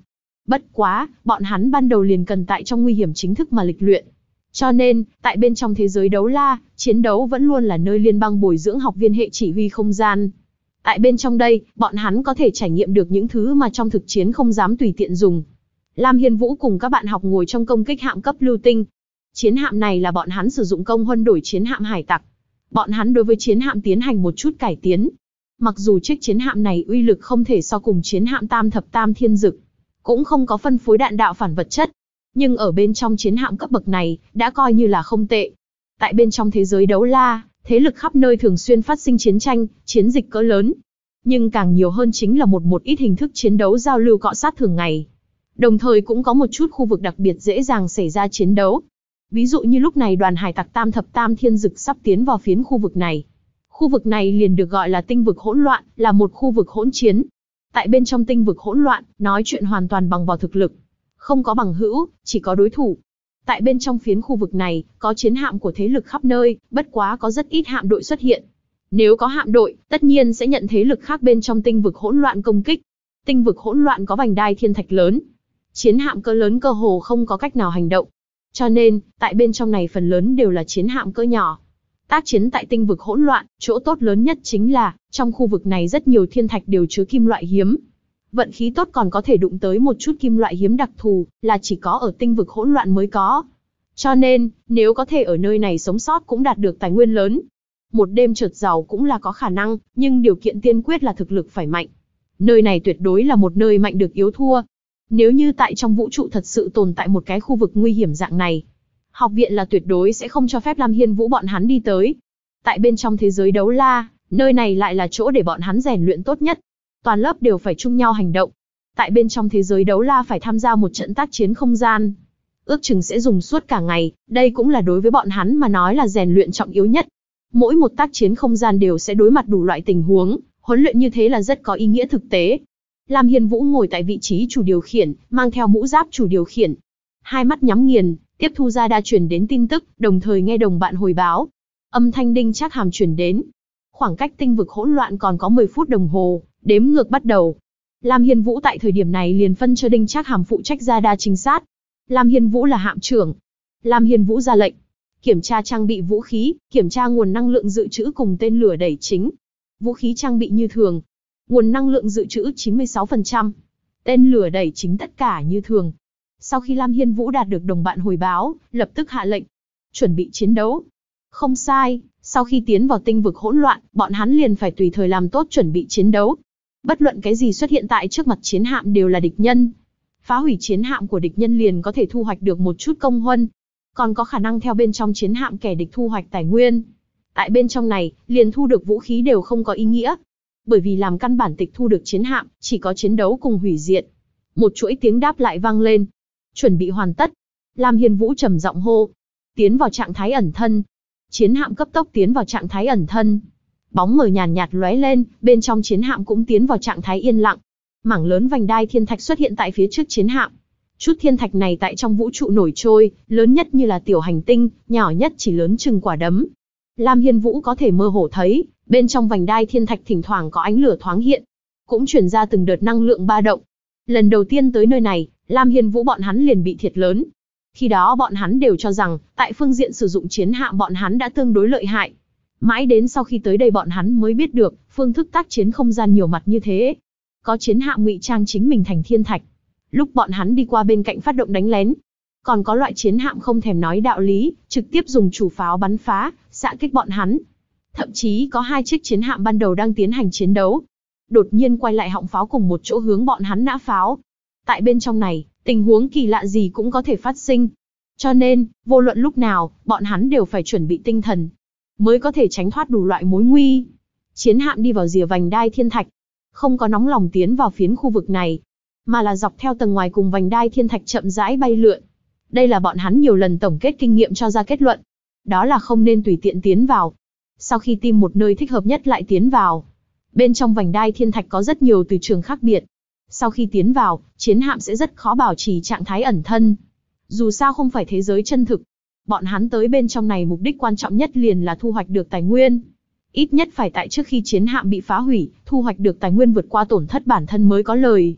Bất quá, bọn hắn ban đầu liền cần tại trong nguy hiểm chính thức mà lịch luyện. Cho nên, tại bên trong thế giới đấu la, chiến đấu vẫn luôn là nơi liên bang bồi dưỡng học viên hệ chỉ huy không gian. Tại bên trong đây, bọn hắn có thể trải nghiệm được những thứ mà trong thực chiến không dám tùy tiện dùng. Lam Hiên Vũ cùng các bạn học ngồi trong công kích hạm cấp lưu tinh. Chiến hạm này là bọn hắn sử dụng công huân đổi chiến hạm hải tặc. Bọn hắn đối với chiến hạm tiến hành một chút cải tiến. Mặc dù chiếc chiến hạm này uy lực không thể so cùng chiến hạm tam thập tam thiên dực, cũng không có phân phối đạn đạo phản vật chất, nhưng ở bên trong chiến hạm cấp bậc này, đã coi như là không tệ. Tại bên trong thế giới đấu la, thế lực khắp nơi thường xuyên phát sinh chiến tranh, chiến dịch cỡ lớn. Nhưng càng nhiều hơn chính là một ít hình thức chiến đấu giao lưu cọ sát thường ngày. Đồng thời cũng có một chút khu vực đặc biệt dễ dàng xảy ra chiến đấu. Ví dụ như lúc này đoàn hải tặc tam thập tam thiên dực sắp tiến vào phiến khu vực này. Khu vực này liền được gọi là tinh vực hỗn loạn, là một khu vực hỗn chiến. Tại bên trong tinh vực hỗn loạn, nói chuyện hoàn toàn bằng vào thực lực. Không có bằng hữu, chỉ có đối thủ. Tại bên trong phiến khu vực này, có chiến hạm của thế lực khắp nơi, bất quá có rất ít hạm đội xuất hiện. Nếu có hạm đội, tất nhiên sẽ nhận thế lực khác bên trong tinh vực hỗn loạn công kích. Tinh vực hỗn loạn có vành đai thiên thạch lớn. Chiến hạm cỡ lớn cơ hồ không có cách nào hành động. Cho nên, tại bên trong này phần lớn đều là chiến hạm cỡ nhỏ. Tác chiến tại tinh vực hỗn loạn, chỗ tốt lớn nhất chính là, trong khu vực này rất nhiều thiên thạch đều chứa kim loại hiếm. Vận khí tốt còn có thể đụng tới một chút kim loại hiếm đặc thù, là chỉ có ở tinh vực hỗn loạn mới có. Cho nên, nếu có thể ở nơi này sống sót cũng đạt được tài nguyên lớn. Một đêm trượt giàu cũng là có khả năng, nhưng điều kiện tiên quyết là thực lực phải mạnh. Nơi này tuyệt đối là một nơi mạnh được yếu thua. Nếu như tại trong vũ trụ thật sự tồn tại một cái khu vực nguy hiểm dạng này, học viện là tuyệt đối sẽ không cho phép Lam Hiên Vũ bọn hắn đi tới. Tại bên trong thế giới đấu la, nơi này lại là chỗ để bọn hắn rèn luyện tốt nhất. Toàn lớp đều phải chung nhau hành động. Tại bên trong thế giới đấu la phải tham gia một trận tác chiến không gian. Ước chừng sẽ dùng suốt cả ngày, đây cũng là đối với bọn hắn mà nói là rèn luyện trọng yếu nhất. Mỗi một tác chiến không gian đều sẽ đối mặt đủ loại tình huống, huấn luyện như thế là rất có ý nghĩa thực tế. Lam Hiên Vũ ngồi tại vị trí chủ điều khiển, mang theo mũ giáp chủ điều khiển. Hai mắt nhắm nghiền, tiếp thu ra đa truyền đến tin tức, đồng thời nghe đồng bạn hồi báo. Âm thanh Đinh Trác Hàm truyền đến. Khoảng cách tinh vực hỗn loạn còn có 10 phút đồng hồ, đếm ngược bắt đầu. Lam Hiên Vũ tại thời điểm này liền phân cho Đinh Trác Hàm phụ trách ra đa trinh sát. Lam Hiên Vũ là hạm trưởng. Lam Hiên Vũ ra lệnh. Kiểm tra trang bị vũ khí, kiểm tra nguồn năng lượng dự trữ cùng tên lửa đẩy chính. Vũ khí trang bị như thường. Nguồn năng lượng dự trữ 96%. Tên lửa đẩy chính tất cả như thường. Sau khi Lam Hiên Vũ đạt được đồng bạn hồi báo, lập tức hạ lệnh. Chuẩn bị chiến đấu. Không sai, sau khi tiến vào tinh vực hỗn loạn, bọn hắn liền phải tùy thời làm tốt chuẩn bị chiến đấu. Bất luận cái gì xuất hiện tại trước mặt chiến hạm đều là địch nhân. Phá hủy chiến hạm của địch nhân liền có thể thu hoạch được một chút công huân. Còn có khả năng theo bên trong chiến hạm kẻ địch thu hoạch tài nguyên. Tại bên trong này, liền thu được vũ khí đều không có ý nghĩa. Bởi vì làm căn bản tịch thu được chiến hạm, chỉ có chiến đấu cùng hủy diệt. Một chuỗi tiếng đáp lại vang lên. Chuẩn bị hoàn tất. Lam Hiên Vũ trầm giọng hô. Tiến vào trạng thái ẩn thân. Chiến hạm cấp tốc tiến vào trạng thái ẩn thân. Bóng mờ nhàn nhạt lóe lên, bên trong chiến hạm cũng tiến vào trạng thái yên lặng. Mảng lớn vành đai thiên thạch xuất hiện tại phía trước chiến hạm. Chút thiên thạch này tại trong vũ trụ nổi trôi, lớn nhất như là tiểu hành tinh, nhỏ nhất chỉ lớn chừng quả đấm. Lam Hiên Vũ có thể mơ hồ thấy, bên trong vành đai thiên thạch thỉnh thoảng có ánh lửa thoáng hiện, cũng truyền ra từng đợt năng lượng ba động. Lần đầu tiên tới nơi này, Lam Hiên Vũ bọn hắn liền bị thiệt lớn. Khi đó bọn hắn đều cho rằng, tại phương diện sử dụng chiến hạm bọn hắn đã tương đối lợi hại. Mãi đến sau khi tới đây bọn hắn mới biết được, phương thức tác chiến không gian nhiều mặt như thế. Có chiến hạm ngụy trang chính mình thành thiên thạch. Lúc bọn hắn đi qua bên cạnh phát động đánh lén. Còn có loại chiến hạm không thèm nói đạo lý, trực tiếp dùng chủ pháo bắn phá, xạ kích bọn hắn. Thậm chí có 2 chiếc chiến hạm ban đầu đang tiến hành chiến đấu. Đột nhiên quay lại họng pháo cùng một chỗ hướng bọn hắn nã pháo. Tại bên trong này, tình huống kỳ lạ gì cũng có thể phát sinh. Cho nên, vô luận lúc nào, bọn hắn đều phải chuẩn bị tinh thần, mới có thể tránh thoát đủ loại mối nguy. Chiến hạm đi vào rìa vành đai thiên thạch, không có nóng lòng tiến vào phiến khu vực này, mà là dọc theo tầng ngoài cùng vành đai thiên thạch chậm rãi bay lượn. Đây là bọn hắn nhiều lần tổng kết kinh nghiệm cho ra kết luận. Đó là không nên tùy tiện tiến vào. Sau khi tìm một nơi thích hợp nhất lại tiến vào. Bên trong vành đai thiên thạch có rất nhiều từ trường khác biệt. Sau khi tiến vào, chiến hạm sẽ rất khó bảo trì trạng thái ẩn thân. Dù sao không phải thế giới chân thực. Bọn hắn tới bên trong này mục đích quan trọng nhất liền là thu hoạch được tài nguyên. Ít nhất phải tại trước khi chiến hạm bị phá hủy, thu hoạch được tài nguyên vượt qua tổn thất bản thân mới có lời.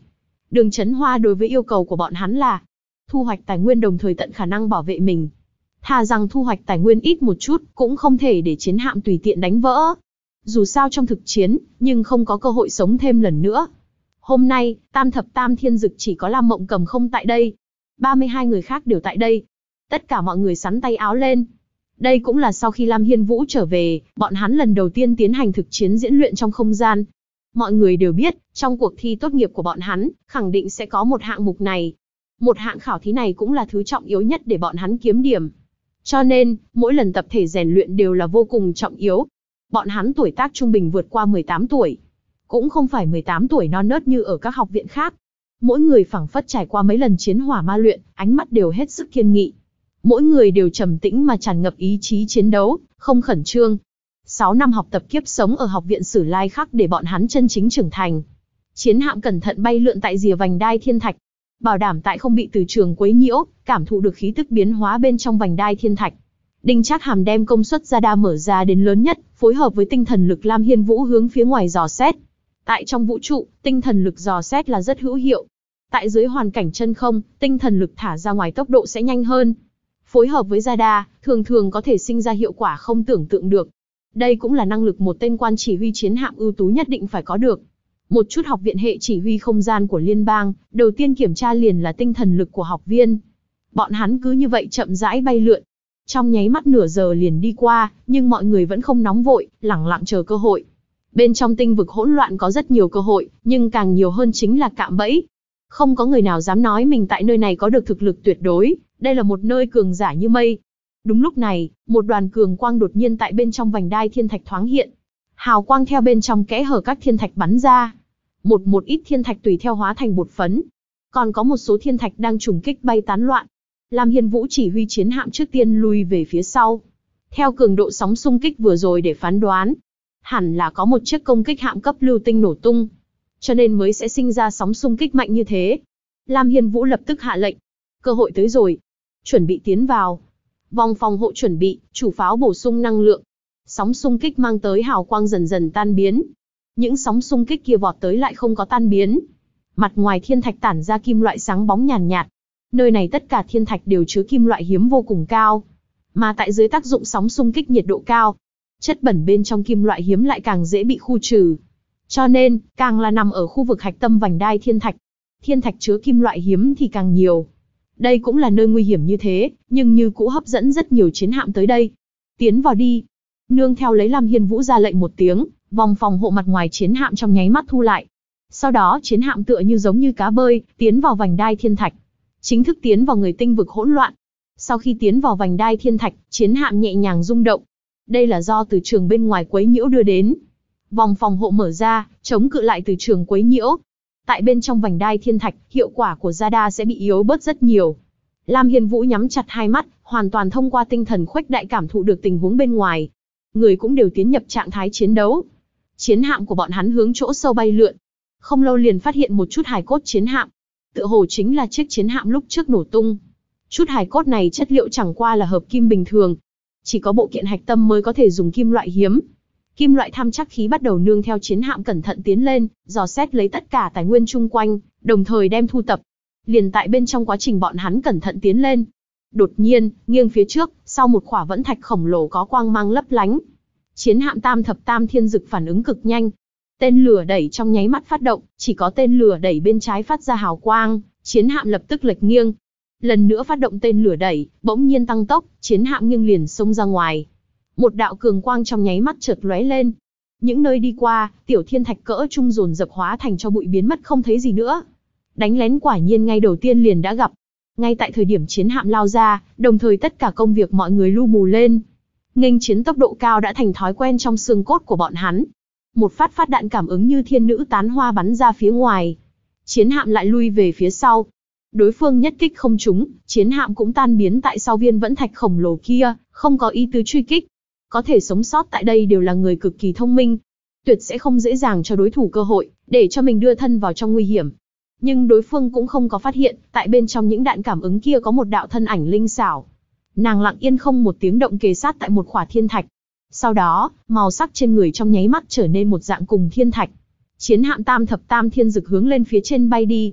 Đường Chấn Hoa đối với yêu cầu của bọn hắn là thu hoạch tài nguyên đồng thời tận khả năng bảo vệ mình. Thà rằng thu hoạch tài nguyên ít một chút, cũng không thể để chiến hạm tùy tiện đánh vỡ. Dù sao trong thực chiến, nhưng không có cơ hội sống thêm lần nữa. Hôm nay, Tam Thập Tam Thiên Dực chỉ có Lam Mộng Cầm không tại đây. 32 người khác đều tại đây. Tất cả mọi người sắn tay áo lên. Đây cũng là sau khi Lam Hiên Vũ trở về, bọn hắn lần đầu tiên tiến hành thực chiến diễn luyện trong không gian. Mọi người đều biết, trong cuộc thi tốt nghiệp của bọn hắn, khẳng định sẽ có một hạng mục này. Một hạng khảo thí này cũng là thứ trọng yếu nhất để bọn hắn kiếm điểm. Cho nên, mỗi lần tập thể rèn luyện đều là vô cùng trọng yếu. Bọn hắn tuổi tác trung bình vượt qua 18 tuổi. Cũng không phải 18 tuổi non nớt như ở các học viện khác. Mỗi người phảng phất trải qua mấy lần chiến hỏa ma luyện, ánh mắt đều hết sức kiên nghị. Mỗi người đều trầm tĩnh mà tràn ngập ý chí chiến đấu, không khẩn trương. 6 năm học tập kiếp sống ở học viện Sử Lai Khắc để bọn hắn chân chính trưởng thành. Chiến hạm cẩn thận bay lượn tại rìa vành đai thiên thạch, bảo đảm tại không bị từ trường quấy nhiễu, cảm thụ được khí tức biến hóa bên trong vành đai thiên thạch. Đinh Trác Hàm đem công suất radar mở ra đến lớn nhất, phối hợp với tinh thần lực Lam Hiên Vũ hướng phía ngoài dò xét. Tại trong vũ trụ, tinh thần lực dò xét là rất hữu hiệu. Tại dưới hoàn cảnh chân không, tinh thần lực thả ra ngoài tốc độ sẽ nhanh hơn. Phối hợp với radar, thường thường có thể sinh ra hiệu quả không tưởng tượng được. Đây cũng là năng lực một tên quan chỉ huy chiến hạm ưu tú nhất định phải có được. Một chút học viện hệ chỉ huy không gian của liên bang, đầu tiên kiểm tra liền là tinh thần lực của học viên. Bọn hắn cứ như vậy chậm rãi bay lượn. Trong nháy mắt nửa giờ liền đi qua, nhưng mọi người vẫn không nóng vội, lẳng lặng chờ cơ hội. Bên trong tinh vực hỗn loạn có rất nhiều cơ hội, nhưng càng nhiều hơn chính là cạm bẫy. Không có người nào dám nói mình tại nơi này có được thực lực tuyệt đối, đây là một nơi cường giả như mây. Đúng lúc này, một đoàn cường quang đột nhiên tại bên trong vành đai thiên thạch thoáng hiện. Hào quang theo bên trong kẽ hở các thiên thạch bắn ra. Một ít thiên thạch tùy theo hóa thành bột phấn. Còn có một số thiên thạch đang trùng kích bay tán loạn. Lam Hiên Vũ chỉ huy chiến hạm trước tiên lui về phía sau. Theo cường độ sóng xung kích vừa rồi để phán đoán, hẳn là có một chiếc công kích hạm cấp lưu tinh nổ tung, cho nên mới sẽ sinh ra sóng xung kích mạnh như thế. Lam Hiên Vũ lập tức hạ lệnh. Cơ hội tới rồi. Chuẩn bị tiến vào. Vòng phòng hộ chuẩn bị, chủ pháo bổ sung năng lượng. Sóng xung kích mang tới hào quang dần dần tan biến. Những sóng xung kích kia vọt tới lại không có tan biến. Mặt ngoài thiên thạch tản ra kim loại sáng bóng nhàn nhạt. Nơi này tất cả thiên thạch đều chứa kim loại hiếm vô cùng cao. Mà tại dưới tác dụng sóng xung kích nhiệt độ cao, chất bẩn bên trong kim loại hiếm lại càng dễ bị khu trừ. Cho nên, càng là nằm ở khu vực hạch tâm vành đai thiên thạch chứa kim loại hiếm thì càng nhiều. Đây cũng là nơi nguy hiểm như thế, nhưng như cũ hấp dẫn rất nhiều chiến hạm tới đây. Tiến vào đi. Nương theo lấy Lam Hiên Vũ ra lệnh một tiếng, vòng phòng hộ mặt ngoài chiến hạm trong nháy mắt thu lại. Sau đó chiến hạm tựa như giống như cá bơi, tiến vào vành đai thiên thạch. Chính thức tiến vào người tinh vực hỗn loạn. Sau khi tiến vào vành đai thiên thạch, chiến hạm nhẹ nhàng rung động. Đây là do từ trường bên ngoài quấy nhiễu đưa đến. Vòng phòng hộ mở ra, chống cự lại từ trường quấy nhiễu. Tại bên trong vành đai thiên thạch, hiệu quả của radar sẽ bị yếu bớt rất nhiều. Lam Hiên Vũ nhắm chặt hai mắt, hoàn toàn thông qua tinh thần khuếch đại cảm thụ được tình huống bên ngoài. Người cũng đều tiến nhập trạng thái chiến đấu. Chiến hạm của bọn hắn hướng chỗ sâu bay lượn. Không lâu liền phát hiện một chút hài cốt chiến hạm. Tựa hồ chính là chiếc chiến hạm lúc trước nổ tung. Chút hài cốt này chất liệu chẳng qua là hợp kim bình thường. Chỉ có bộ kiện hạch tâm mới có thể dùng kim loại hiếm. Kim loại tham chắc khí bắt đầu nương theo chiến hạm cẩn thận tiến lên, dò xét lấy tất cả tài nguyên chung quanh, đồng thời đem thu tập. Liền tại bên trong quá trình bọn hắn cẩn thận tiến lên. Đột nhiên, nghiêng phía trước, sau một khỏa vẫn thạch khổng lồ có quang mang lấp lánh. Chiến hạm Tam Thập Tam Thiên Dực phản ứng cực nhanh. Tên lửa đẩy trong nháy mắt phát động, chỉ có tên lửa đẩy bên trái phát ra hào quang, chiến hạm lập tức lệch nghiêng. Lần nữa phát động tên lửa đẩy, bỗng nhiên tăng tốc, chiến hạm nghiêng liền xông ra ngoài. Một đạo cường quang trong nháy mắt chợt lóe lên. Những nơi đi qua, tiểu thiên thạch cỡ trung dồn dập hóa thành cho bụi biến mất không thấy gì nữa. Đánh lén quả nhiên ngay đầu tiên liền đã gặp. Ngay tại thời điểm chiến hạm lao ra, đồng thời tất cả công việc mọi người lu bù lên. Nghênh chiến tốc độ cao đã thành thói quen trong xương cốt của bọn hắn. Một phát đạn cảm ứng như thiên nữ tán hoa bắn ra phía ngoài. Chiến hạm lại lui về phía sau. Đối phương nhất kích không trúng, chiến hạm cũng tan biến tại sau viên vẫn thạch khổng lồ kia, không có ý tứ truy kích. Có thể sống sót tại đây đều là người cực kỳ thông minh. Tuyệt sẽ không dễ dàng cho đối thủ cơ hội, để cho mình đưa thân vào trong nguy hiểm. Nhưng đối phương cũng không có phát hiện, tại bên trong những đạn cảm ứng kia có một đạo thân ảnh linh xảo. Nàng lặng yên không một tiếng động kề sát tại một khỏa thiên thạch. Sau đó, màu sắc trên người trong nháy mắt trở nên một dạng cùng thiên thạch. Chiến hạm Tam Thập Tam Thiên Dực hướng lên phía trên bay đi.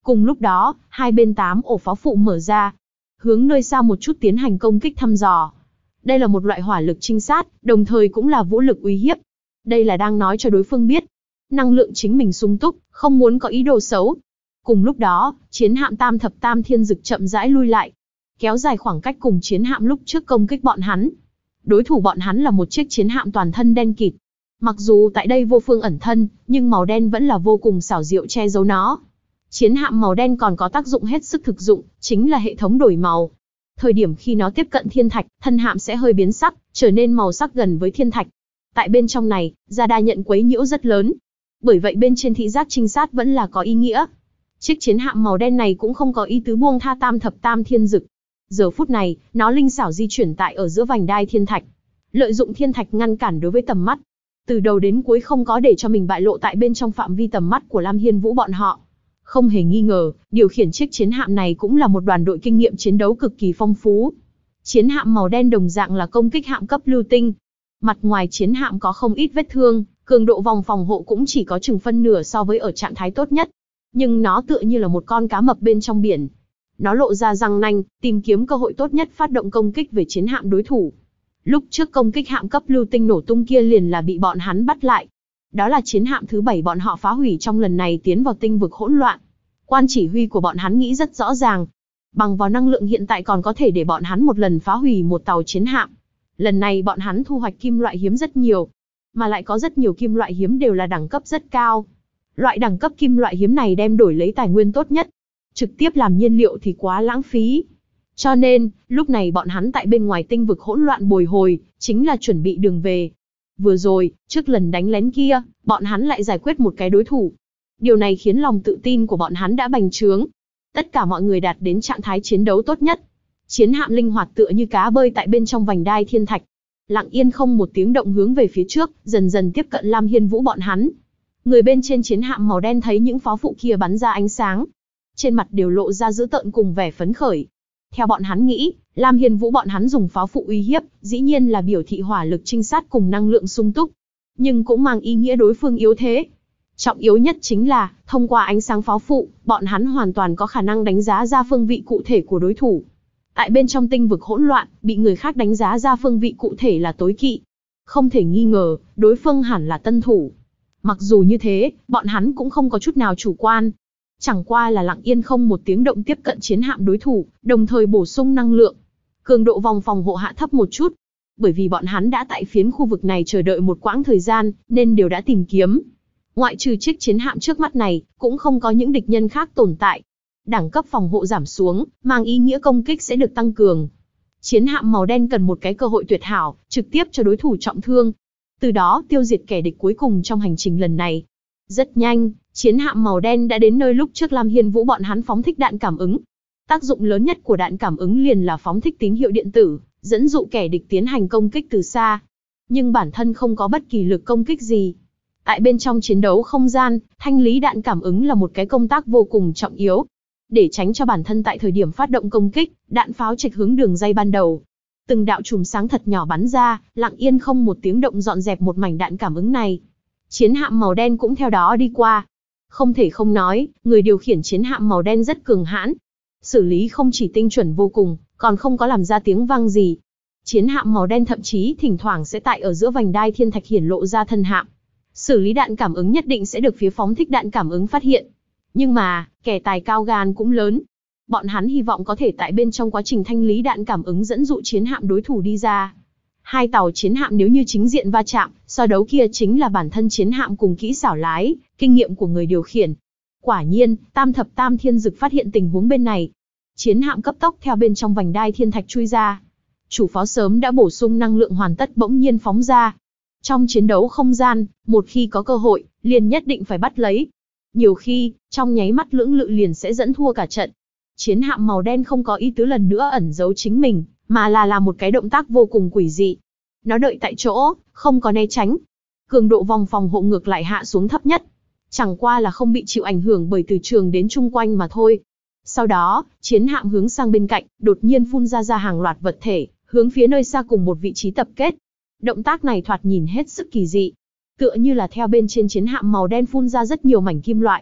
Cùng lúc đó, hai bên 8 ổ pháo phụ mở ra, hướng nơi xa một chút tiến hành công kích thăm dò. Đây là một loại hỏa lực trinh sát, đồng thời cũng là vũ lực uy hiếp. Đây là đang nói cho đối phương biết, năng lượng chính mình sung túc, không muốn có ý đồ xấu. Cùng lúc đó, chiến hạm Tam Thập Tam Thiên Dực chậm rãi lui lại, kéo dài khoảng cách cùng chiến hạm lúc trước công kích bọn hắn. Đối thủ bọn hắn là một chiếc chiến hạm toàn thân đen kịt. Mặc dù tại đây vô phương ẩn thân, nhưng màu đen vẫn là vô cùng xảo diệu che giấu nó. Chiến hạm màu đen còn có tác dụng hết sức thực dụng, chính là hệ thống đổi màu. Thời điểm khi nó tiếp cận thiên thạch, thân hạm sẽ hơi biến sắc, trở nên màu sắc gần với thiên thạch. Tại bên trong này, radar nhận quấy nhiễu rất lớn. Bởi vậy bên trên thị giác trinh sát vẫn là có ý nghĩa. Chiếc chiến hạm màu đen này cũng không có ý tứ buông tha Tam Thập Tam Thiên Dực. Giờ phút này, nó linh xảo di chuyển tại ở giữa vành đai thiên thạch, lợi dụng thiên thạch ngăn cản đối với tầm mắt. Từ đầu đến cuối không có để cho mình bại lộ tại bên trong phạm vi tầm mắt của Lam Hiên Vũ bọn họ. Không hề nghi ngờ, điều khiển chiếc chiến hạm này cũng là một đoàn đội kinh nghiệm chiến đấu cực kỳ phong phú. Chiến hạm màu đen đồng dạng là công kích hạm cấp lưu tinh. Mặt ngoài chiến hạm có không ít vết thương, cường độ vòng phòng hộ cũng chỉ có chừng phân nửa so với ở trạng thái tốt nhất. Nhưng nó tựa như là một con cá mập bên trong biển. Nó lộ ra răng nanh, tìm kiếm cơ hội tốt nhất phát động công kích về chiến hạm đối thủ. Lúc trước công kích hạm cấp lưu tinh nổ tung kia liền là bị bọn hắn bắt lại. Đó là chiến hạm thứ 7 bọn họ phá hủy trong lần này tiến vào tinh vực hỗn loạn. Quan chỉ huy của bọn hắn nghĩ rất rõ ràng. Bằng vào năng lượng hiện tại còn có thể để bọn hắn một lần phá hủy một tàu chiến hạm. Lần này bọn hắn thu hoạch kim loại hiếm rất nhiều. Mà lại có rất nhiều kim loại hiếm đều là đẳng cấp rất cao. Loại đẳng cấp kim loại hiếm này đem đổi lấy tài nguyên tốt nhất. Trực tiếp làm nhiên liệu thì quá lãng phí. Cho nên, lúc này bọn hắn tại bên ngoài tinh vực hỗn loạn bồi hồi, chính là chuẩn bị đường về. Vừa rồi, trước lần đánh lén kia, bọn hắn lại giải quyết một cái đối thủ. Điều này khiến lòng tự tin của bọn hắn đã bành trướng. Tất cả mọi người đạt đến trạng thái chiến đấu tốt nhất. Chiến hạm linh hoạt tựa như cá bơi tại bên trong vành đai thiên thạch. Lặng yên không một tiếng động hướng về phía trước, dần dần tiếp cận Lam Hiên Vũ bọn hắn. Người bên trên chiến hạm màu đen thấy những pháo phụ kia bắn ra ánh sáng. Trên mặt đều lộ ra dữ tợn cùng vẻ phấn khởi. Theo bọn hắn nghĩ, Lam Hiên Vũ bọn hắn dùng pháo phụ uy hiếp, dĩ nhiên là biểu thị hỏa lực trinh sát cùng năng lượng sung túc. Nhưng cũng mang ý nghĩa đối phương yếu thế. Trọng yếu nhất chính là, thông qua ánh sáng pháo phụ, bọn hắn hoàn toàn có khả năng đánh giá ra phương vị cụ thể của đối thủ. Tại bên trong tinh vực hỗn loạn, bị người khác đánh giá ra phương vị cụ thể là tối kỵ. Không thể nghi ngờ, đối phương hẳn là tân thủ. Mặc dù như thế, bọn hắn cũng không có chút nào chủ quan. Chẳng qua là lặng yên không một tiếng động tiếp cận chiến hạm đối thủ, đồng thời bổ sung năng lượng. Cường độ vòng phòng hộ hạ thấp một chút. Bởi vì bọn hắn đã tại phiến khu vực này chờ đợi một quãng thời gian, nên đều đã tìm kiếm. Ngoại trừ chiếc chiến hạm trước mắt này, cũng không có những địch nhân khác tồn tại. Đẳng cấp phòng hộ giảm xuống, mang ý nghĩa công kích sẽ được tăng cường. Chiến hạm màu đen cần một cái cơ hội tuyệt hảo, trực tiếp cho đối thủ trọng thương. Từ đó tiêu diệt kẻ địch cuối cùng trong hành trình lần này. Rất nhanh, chiến hạm màu đen đã đến nơi lúc trước Lam Hiên Vũ bọn hắn phóng thích đạn cảm ứng. Tác dụng lớn nhất của đạn cảm ứng liền là phóng thích tín hiệu điện tử, dẫn dụ kẻ địch tiến hành công kích từ xa. Nhưng bản thân không có bất kỳ lực công kích gì. Tại bên trong chiến đấu không gian, thanh lý đạn cảm ứng là một cái công tác vô cùng trọng yếu. Để tránh cho bản thân tại thời điểm phát động công kích, đạn pháo chệch hướng đường ray ban đầu. Từng đạo chùm sáng thật nhỏ bắn ra, lặng yên không một tiếng động dọn dẹp một mảnh đạn cảm ứng này. Chiến hạm màu đen cũng theo đó đi qua. Không thể không nói, người điều khiển chiến hạm màu đen rất cường hãn. Xử lý không chỉ tinh chuẩn vô cùng, còn không có làm ra tiếng vang gì. Chiến hạm màu đen thậm chí thỉnh thoảng sẽ tại ở giữa vành đai thiên thạch hiển lộ ra thân hạm. Xử lý đạn cảm ứng nhất định sẽ được phía phóng thích đạn cảm ứng phát hiện. Nhưng mà, kẻ tài cao gan cũng lớn. Bọn hắn hy vọng có thể tại bên trong quá trình thanh lý đạn cảm ứng dẫn dụ chiến hạm đối thủ đi ra. Hai tàu chiến hạm nếu như chính diện va chạm, so đấu kia chính là bản thân chiến hạm cùng kỹ xảo lái, kinh nghiệm của người điều khiển. Quả nhiên, Tam Thập Tam Thiên Dực phát hiện tình huống bên này. Chiến hạm cấp tốc theo bên trong vành đai thiên thạch chui ra. Chủ pháo sớm đã bổ sung năng lượng hoàn tất bỗng nhiên phóng ra. Trong chiến đấu không gian, một khi có cơ hội, liền nhất định phải bắt lấy. Nhiều khi, trong nháy mắt lưỡng lự liền sẽ dẫn thua cả trận. Chiến hạm màu đen không có ý tứ lần nữa ẩn giấu chính mình, mà là làm một cái động tác vô cùng quỷ dị. Nó đợi tại chỗ, không có né tránh. Cường độ vòng phòng hộ ngược lại hạ xuống thấp nhất. Chẳng qua là không bị chịu ảnh hưởng bởi từ trường đến chung quanh mà thôi. Sau đó, chiến hạm hướng sang bên cạnh, đột nhiên phun ra hàng loạt vật thể, hướng phía nơi xa cùng một vị trí tập kết. Động tác này thoạt nhìn hết sức kỳ dị. Tựa như là theo bên trên chiến hạm màu đen phun ra rất nhiều mảnh kim loại.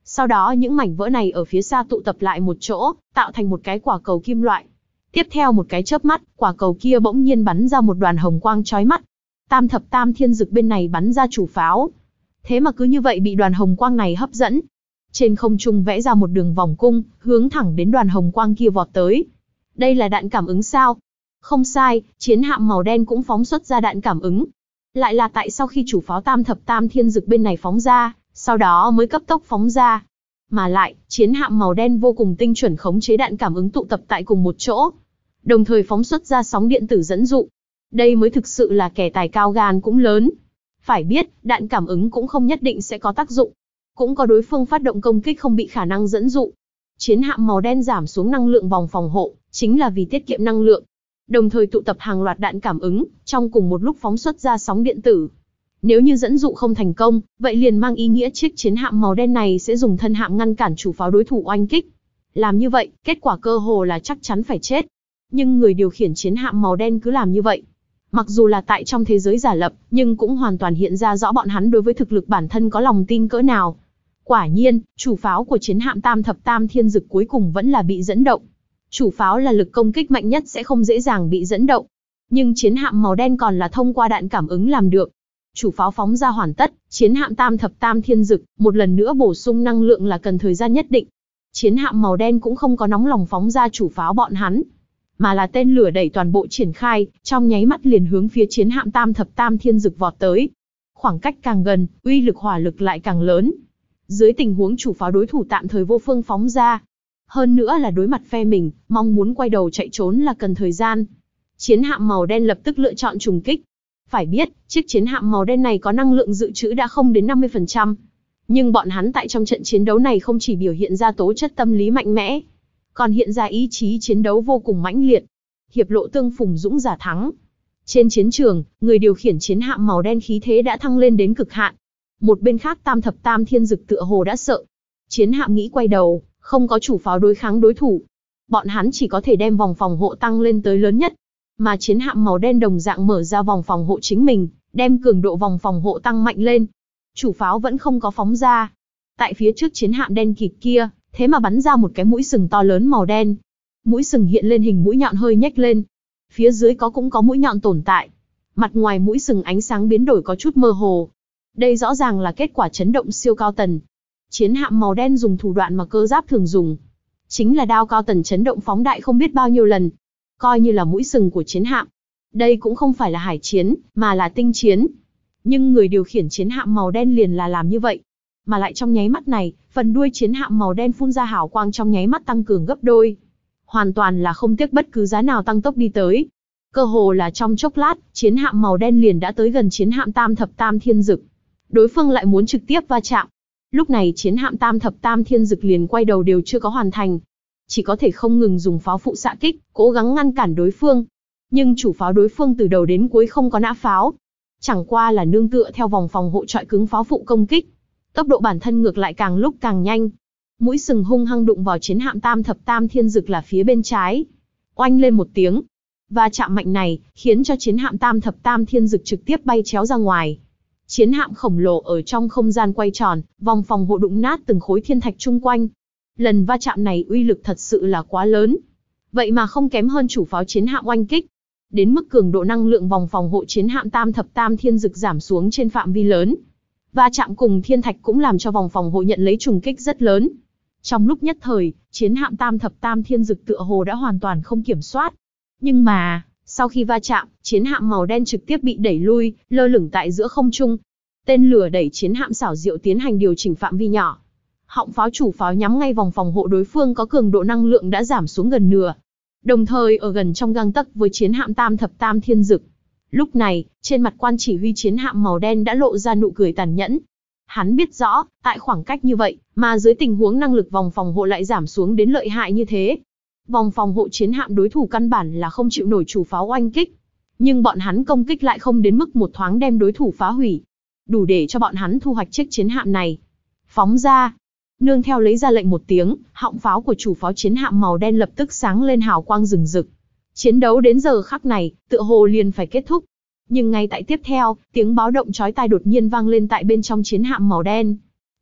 Sau đó những mảnh vỡ này ở phía xa tụ tập lại một chỗ, tạo thành một cái quả cầu kim loại. Tiếp theo một cái chớp mắt, quả cầu kia bỗng nhiên bắn ra một đoàn hồng quang chói mắt. Tam thập tam thiên dực bên này bắn ra chủ pháo. Thế mà cứ như vậy bị đoàn hồng quang này hấp dẫn. Trên không trung vẽ ra một đường vòng cung, hướng thẳng đến đoàn hồng quang kia vọt tới. Đây là đạn cảm ứng sao? Không sai, chiến hạm màu đen cũng phóng xuất ra đạn cảm ứng. Lại là tại sau khi chủ pháo tam thập tam thiên dực bên này phóng ra, sau đó mới cấp tốc phóng ra. Mà lại, chiến hạm màu đen vô cùng tinh chuẩn khống chế đạn cảm ứng tụ tập tại cùng một chỗ. Đồng thời phóng xuất ra sóng điện tử dẫn dụ. Đây mới thực sự là kẻ tài cao gan cũng lớn. Phải biết, đạn cảm ứng cũng không nhất định sẽ có tác dụng. Cũng có đối phương phát động công kích không bị khả năng dẫn dụ. Chiến hạm màu đen giảm xuống năng lượng vòng phòng hộ, chính là vì tiết kiệm năng lượng. Đồng thời tụ tập hàng loạt đạn cảm ứng, trong cùng một lúc phóng xuất ra sóng điện tử. Nếu như dẫn dụ không thành công, vậy liền mang ý nghĩa chiếc chiến hạm màu đen này sẽ dùng thân hạm ngăn cản chủ pháo đối thủ oanh kích. Làm như vậy, kết quả cơ hồ là chắc chắn phải chết. Nhưng người điều khiển chiến hạm màu đen cứ làm như vậy. Mặc dù là tại trong thế giới giả lập, nhưng cũng hoàn toàn hiện ra rõ bọn hắn đối với thực lực bản thân có lòng tin cỡ nào. Quả nhiên, chủ pháo của chiến hạm tam thập tam thiên dực cuối cùng vẫn là bị dẫn động. Chủ pháo là lực công kích mạnh nhất sẽ không dễ dàng bị dẫn động. Nhưng chiến hạm màu đen còn là thông qua đạn cảm ứng làm được. Chủ pháo phóng ra hoàn tất, chiến hạm tam thập tam thiên dực, một lần nữa bổ sung năng lượng là cần thời gian nhất định. Chiến hạm màu đen cũng không có nóng lòng phóng ra chủ pháo bọn hắn, mà là tên lửa đẩy toàn bộ triển khai, trong nháy mắt liền hướng phía chiến hạm tam thập tam thiên dực vọt tới. Khoảng cách càng gần, uy lực hỏa lực lại càng lớn. Dưới tình huống chủ pháo đối thủ tạm thời vô phương phóng ra, hơn nữa là đối mặt phe mình, mong muốn quay đầu chạy trốn là cần thời gian. Chiến hạm màu đen lập tức lựa chọn trùng kích. Phải biết, chiếc chiến hạm màu đen này có năng lượng dự trữ đã không đến 50%. Nhưng bọn hắn tại trong trận chiến đấu này không chỉ biểu hiện ra tố chất tâm lý mạnh mẽ, còn hiện ra ý chí chiến đấu vô cùng mãnh liệt. Hiệp lộ tương phùng dũng giả thắng. Trên chiến trường, người điều khiển chiến hạm màu đen khí thế đã thăng lên đến cực hạn. Một bên khác tam thập tam thiên dực tựa hồ đã sợ. Chiến hạm nghĩ quay đầu, không có chủ pháo đối kháng đối thủ. Bọn hắn chỉ có thể đem vòng phòng hộ tăng lên tới lớn nhất. Mà chiến hạm màu đen đồng dạng mở ra vòng phòng hộ chính mình, đem cường độ vòng phòng hộ tăng mạnh lên. Chủ pháo vẫn không có phóng ra. Tại phía trước chiến hạm đen kịt kia, thế mà bắn ra một cái mũi sừng to lớn màu đen. Mũi sừng hiện lên hình mũi nhọn hơi nhếch lên. Phía dưới cũng có mũi nhọn tồn tại. Mặt ngoài mũi sừng ánh sáng biến đổi có chút mơ hồ. Đây rõ ràng là kết quả chấn động siêu cao tần. Chiến hạm màu đen dùng thủ đoạn mà cơ giáp thường dùng. Chính là đao cao tần chấn động phóng đại không biết bao nhiêu lần. Coi như là mũi sừng của chiến hạm. Đây cũng không phải là hải chiến, mà là tinh chiến. Nhưng người điều khiển chiến hạm màu đen liền là làm như vậy. Mà lại trong nháy mắt này, phần đuôi chiến hạm màu đen phun ra hào quang trong nháy mắt tăng cường gấp đôi. Hoàn toàn là không tiếc bất cứ giá nào tăng tốc đi tới. Cơ hồ là trong chốc lát, chiến hạm màu đen liền đã tới gần chiến hạm tam thập tam thiên dực. Đối phương lại muốn trực tiếp va chạm. Lúc này chiến hạm tam thập tam thiên dực liền quay đầu đều chưa có hoàn thành. Chỉ có thể không ngừng dùng pháo phụ xạ kích, cố gắng ngăn cản đối phương. Nhưng chủ pháo đối phương từ đầu đến cuối không có nã pháo. Chẳng qua là nương tựa theo vòng phòng hộ trọi cứng pháo phụ công kích. Tốc độ bản thân ngược lại càng lúc càng nhanh. Mũi sừng hung hăng đụng vào chiến hạm tam thập tam thiên dực là phía bên trái. Oanh lên một tiếng. Va chạm mạnh này, khiến cho chiến hạm tam thập tam thiên dực trực tiếp bay chéo ra ngoài. Chiến hạm khổng lồ ở trong không gian quay tròn, vòng phòng hộ đụng nát từng khối thiên thạch chung quanh. Lần va chạm này uy lực thật sự là quá lớn. Vậy mà không kém hơn chủ pháo chiến hạm oanh kích. Đến mức cường độ năng lượng vòng phòng hộ chiến hạm tam thập tam thiên dực giảm xuống trên phạm vi lớn. Va chạm cùng thiên thạch cũng làm cho vòng phòng hộ nhận lấy trùng kích rất lớn. Trong lúc nhất thời, chiến hạm tam thập tam thiên dực tựa hồ đã hoàn toàn không kiểm soát. Nhưng mà, sau khi va chạm, chiến hạm màu đen trực tiếp bị đẩy lui, lơ lửng tại giữa không trung. Tên lửa đẩy chiến hạm xảo diệu tiến hành điều chỉnh phạm vi nhỏ. Họng pháo chủ pháo nhắm ngay vòng phòng hộ đối phương có cường độ năng lượng đã giảm xuống gần nửa. Đồng thời ở gần trong gang tấc với chiến hạm tam thập tam thiên dực. Lúc này, trên mặt quan chỉ huy chiến hạm màu đen đã lộ ra nụ cười tàn nhẫn. Hắn biết rõ, tại khoảng cách như vậy, mà dưới tình huống năng lực vòng phòng hộ lại giảm xuống đến lợi hại như thế. Vòng phòng hộ chiến hạm đối thủ căn bản là không chịu nổi chủ pháo oanh kích. Nhưng bọn hắn công kích lại không đến mức một thoáng đem đối thủ phá hủy. Đủ để cho bọn hắn thu hoạch chiếc chiến hạm này. Phóng ra. Nương theo lấy ra lệnh một tiếng, họng pháo của chủ pháo chiến hạm màu đen lập tức sáng lên hào quang rừng rực. Chiến đấu đến giờ khắc này, tựa hồ liền phải kết thúc. Nhưng ngay tại tiếp theo, tiếng báo động chói tai đột nhiên vang lên tại bên trong chiến hạm màu đen.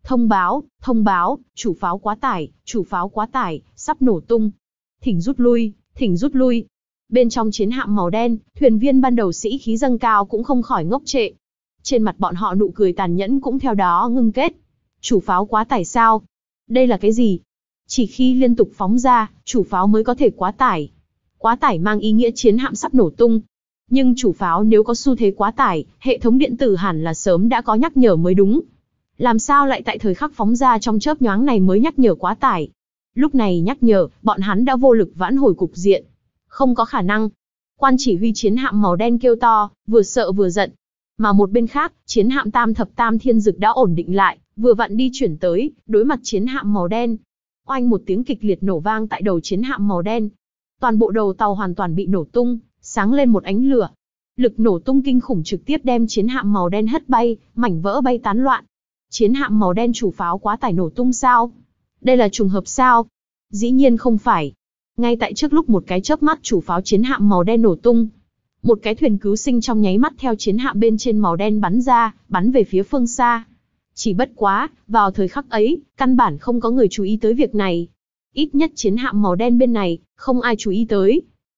Thông báo, chủ pháo quá tải, sắp nổ tung. Thỉnh rút lui. Bên trong chiến hạm màu đen, thuyền viên ban đầu sĩ khí dâng cao cũng không khỏi ngốc trệ. Trên mặt bọn họ nụ cười tàn nhẫn cũng theo đó ngưng kết. Chủ pháo quá tải sao? Đây là cái gì? Chỉ khi liên tục phóng ra, chủ pháo mới có thể quá tải. Quá tải mang ý nghĩa chiến hạm sắp nổ tung. Nhưng chủ pháo nếu có xu thế quá tải, hệ thống điện tử hẳn là sớm đã có nhắc nhở mới đúng. Làm sao lại tại thời khắc phóng ra trong chớp nhoáng này mới nhắc nhở quá tải? Lúc này nhắc nhở, bọn hắn đã vô lực vãn hồi cục diện. Không có khả năng. Quan chỉ huy chiến hạm màu đen kêu to, vừa sợ vừa giận. Mà một bên khác, chiến hạm Tam Thập Tam Thiên Dực đã ổn định lại, vừa vặn đi chuyển tới, đối mặt chiến hạm màu đen. Oanh một tiếng kịch liệt nổ vang tại đầu chiến hạm màu đen. Toàn bộ đầu tàu hoàn toàn bị nổ tung, sáng lên một ánh lửa. Lực nổ tung kinh khủng trực tiếp đem chiến hạm màu đen hất bay, mảnh vỡ bay tán loạn. Chiến hạm màu đen chủ pháo quá tải nổ tung sao? Đây là trùng hợp sao? Dĩ nhiên không phải. Ngay tại trước lúc một cái chớp mắt chủ pháo chiến hạm màu đen nổ tung. Một cái thuyền cứu sinh trong nháy mắt theo chiến hạm bên trên màu đen bắn ra, bắn về phía phương xa. Chỉ bất quá, vào thời khắc ấy, căn bản không có người chú ý tới việc này. Ít nhất chiến hạm màu đen bên này, không ai chú ý tới.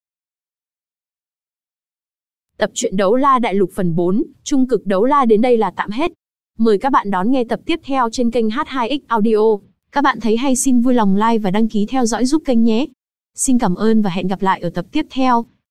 Tập truyện Đấu La Đại Lục phần 4, Trung cực Đấu La đến đây là tạm hết. Mời các bạn đón nghe tập tiếp theo trên kênh H2X Audio. Các bạn thấy hay xin vui lòng like và đăng ký theo dõi giúp kênh nhé. Xin cảm ơn và hẹn gặp lại ở tập tiếp theo.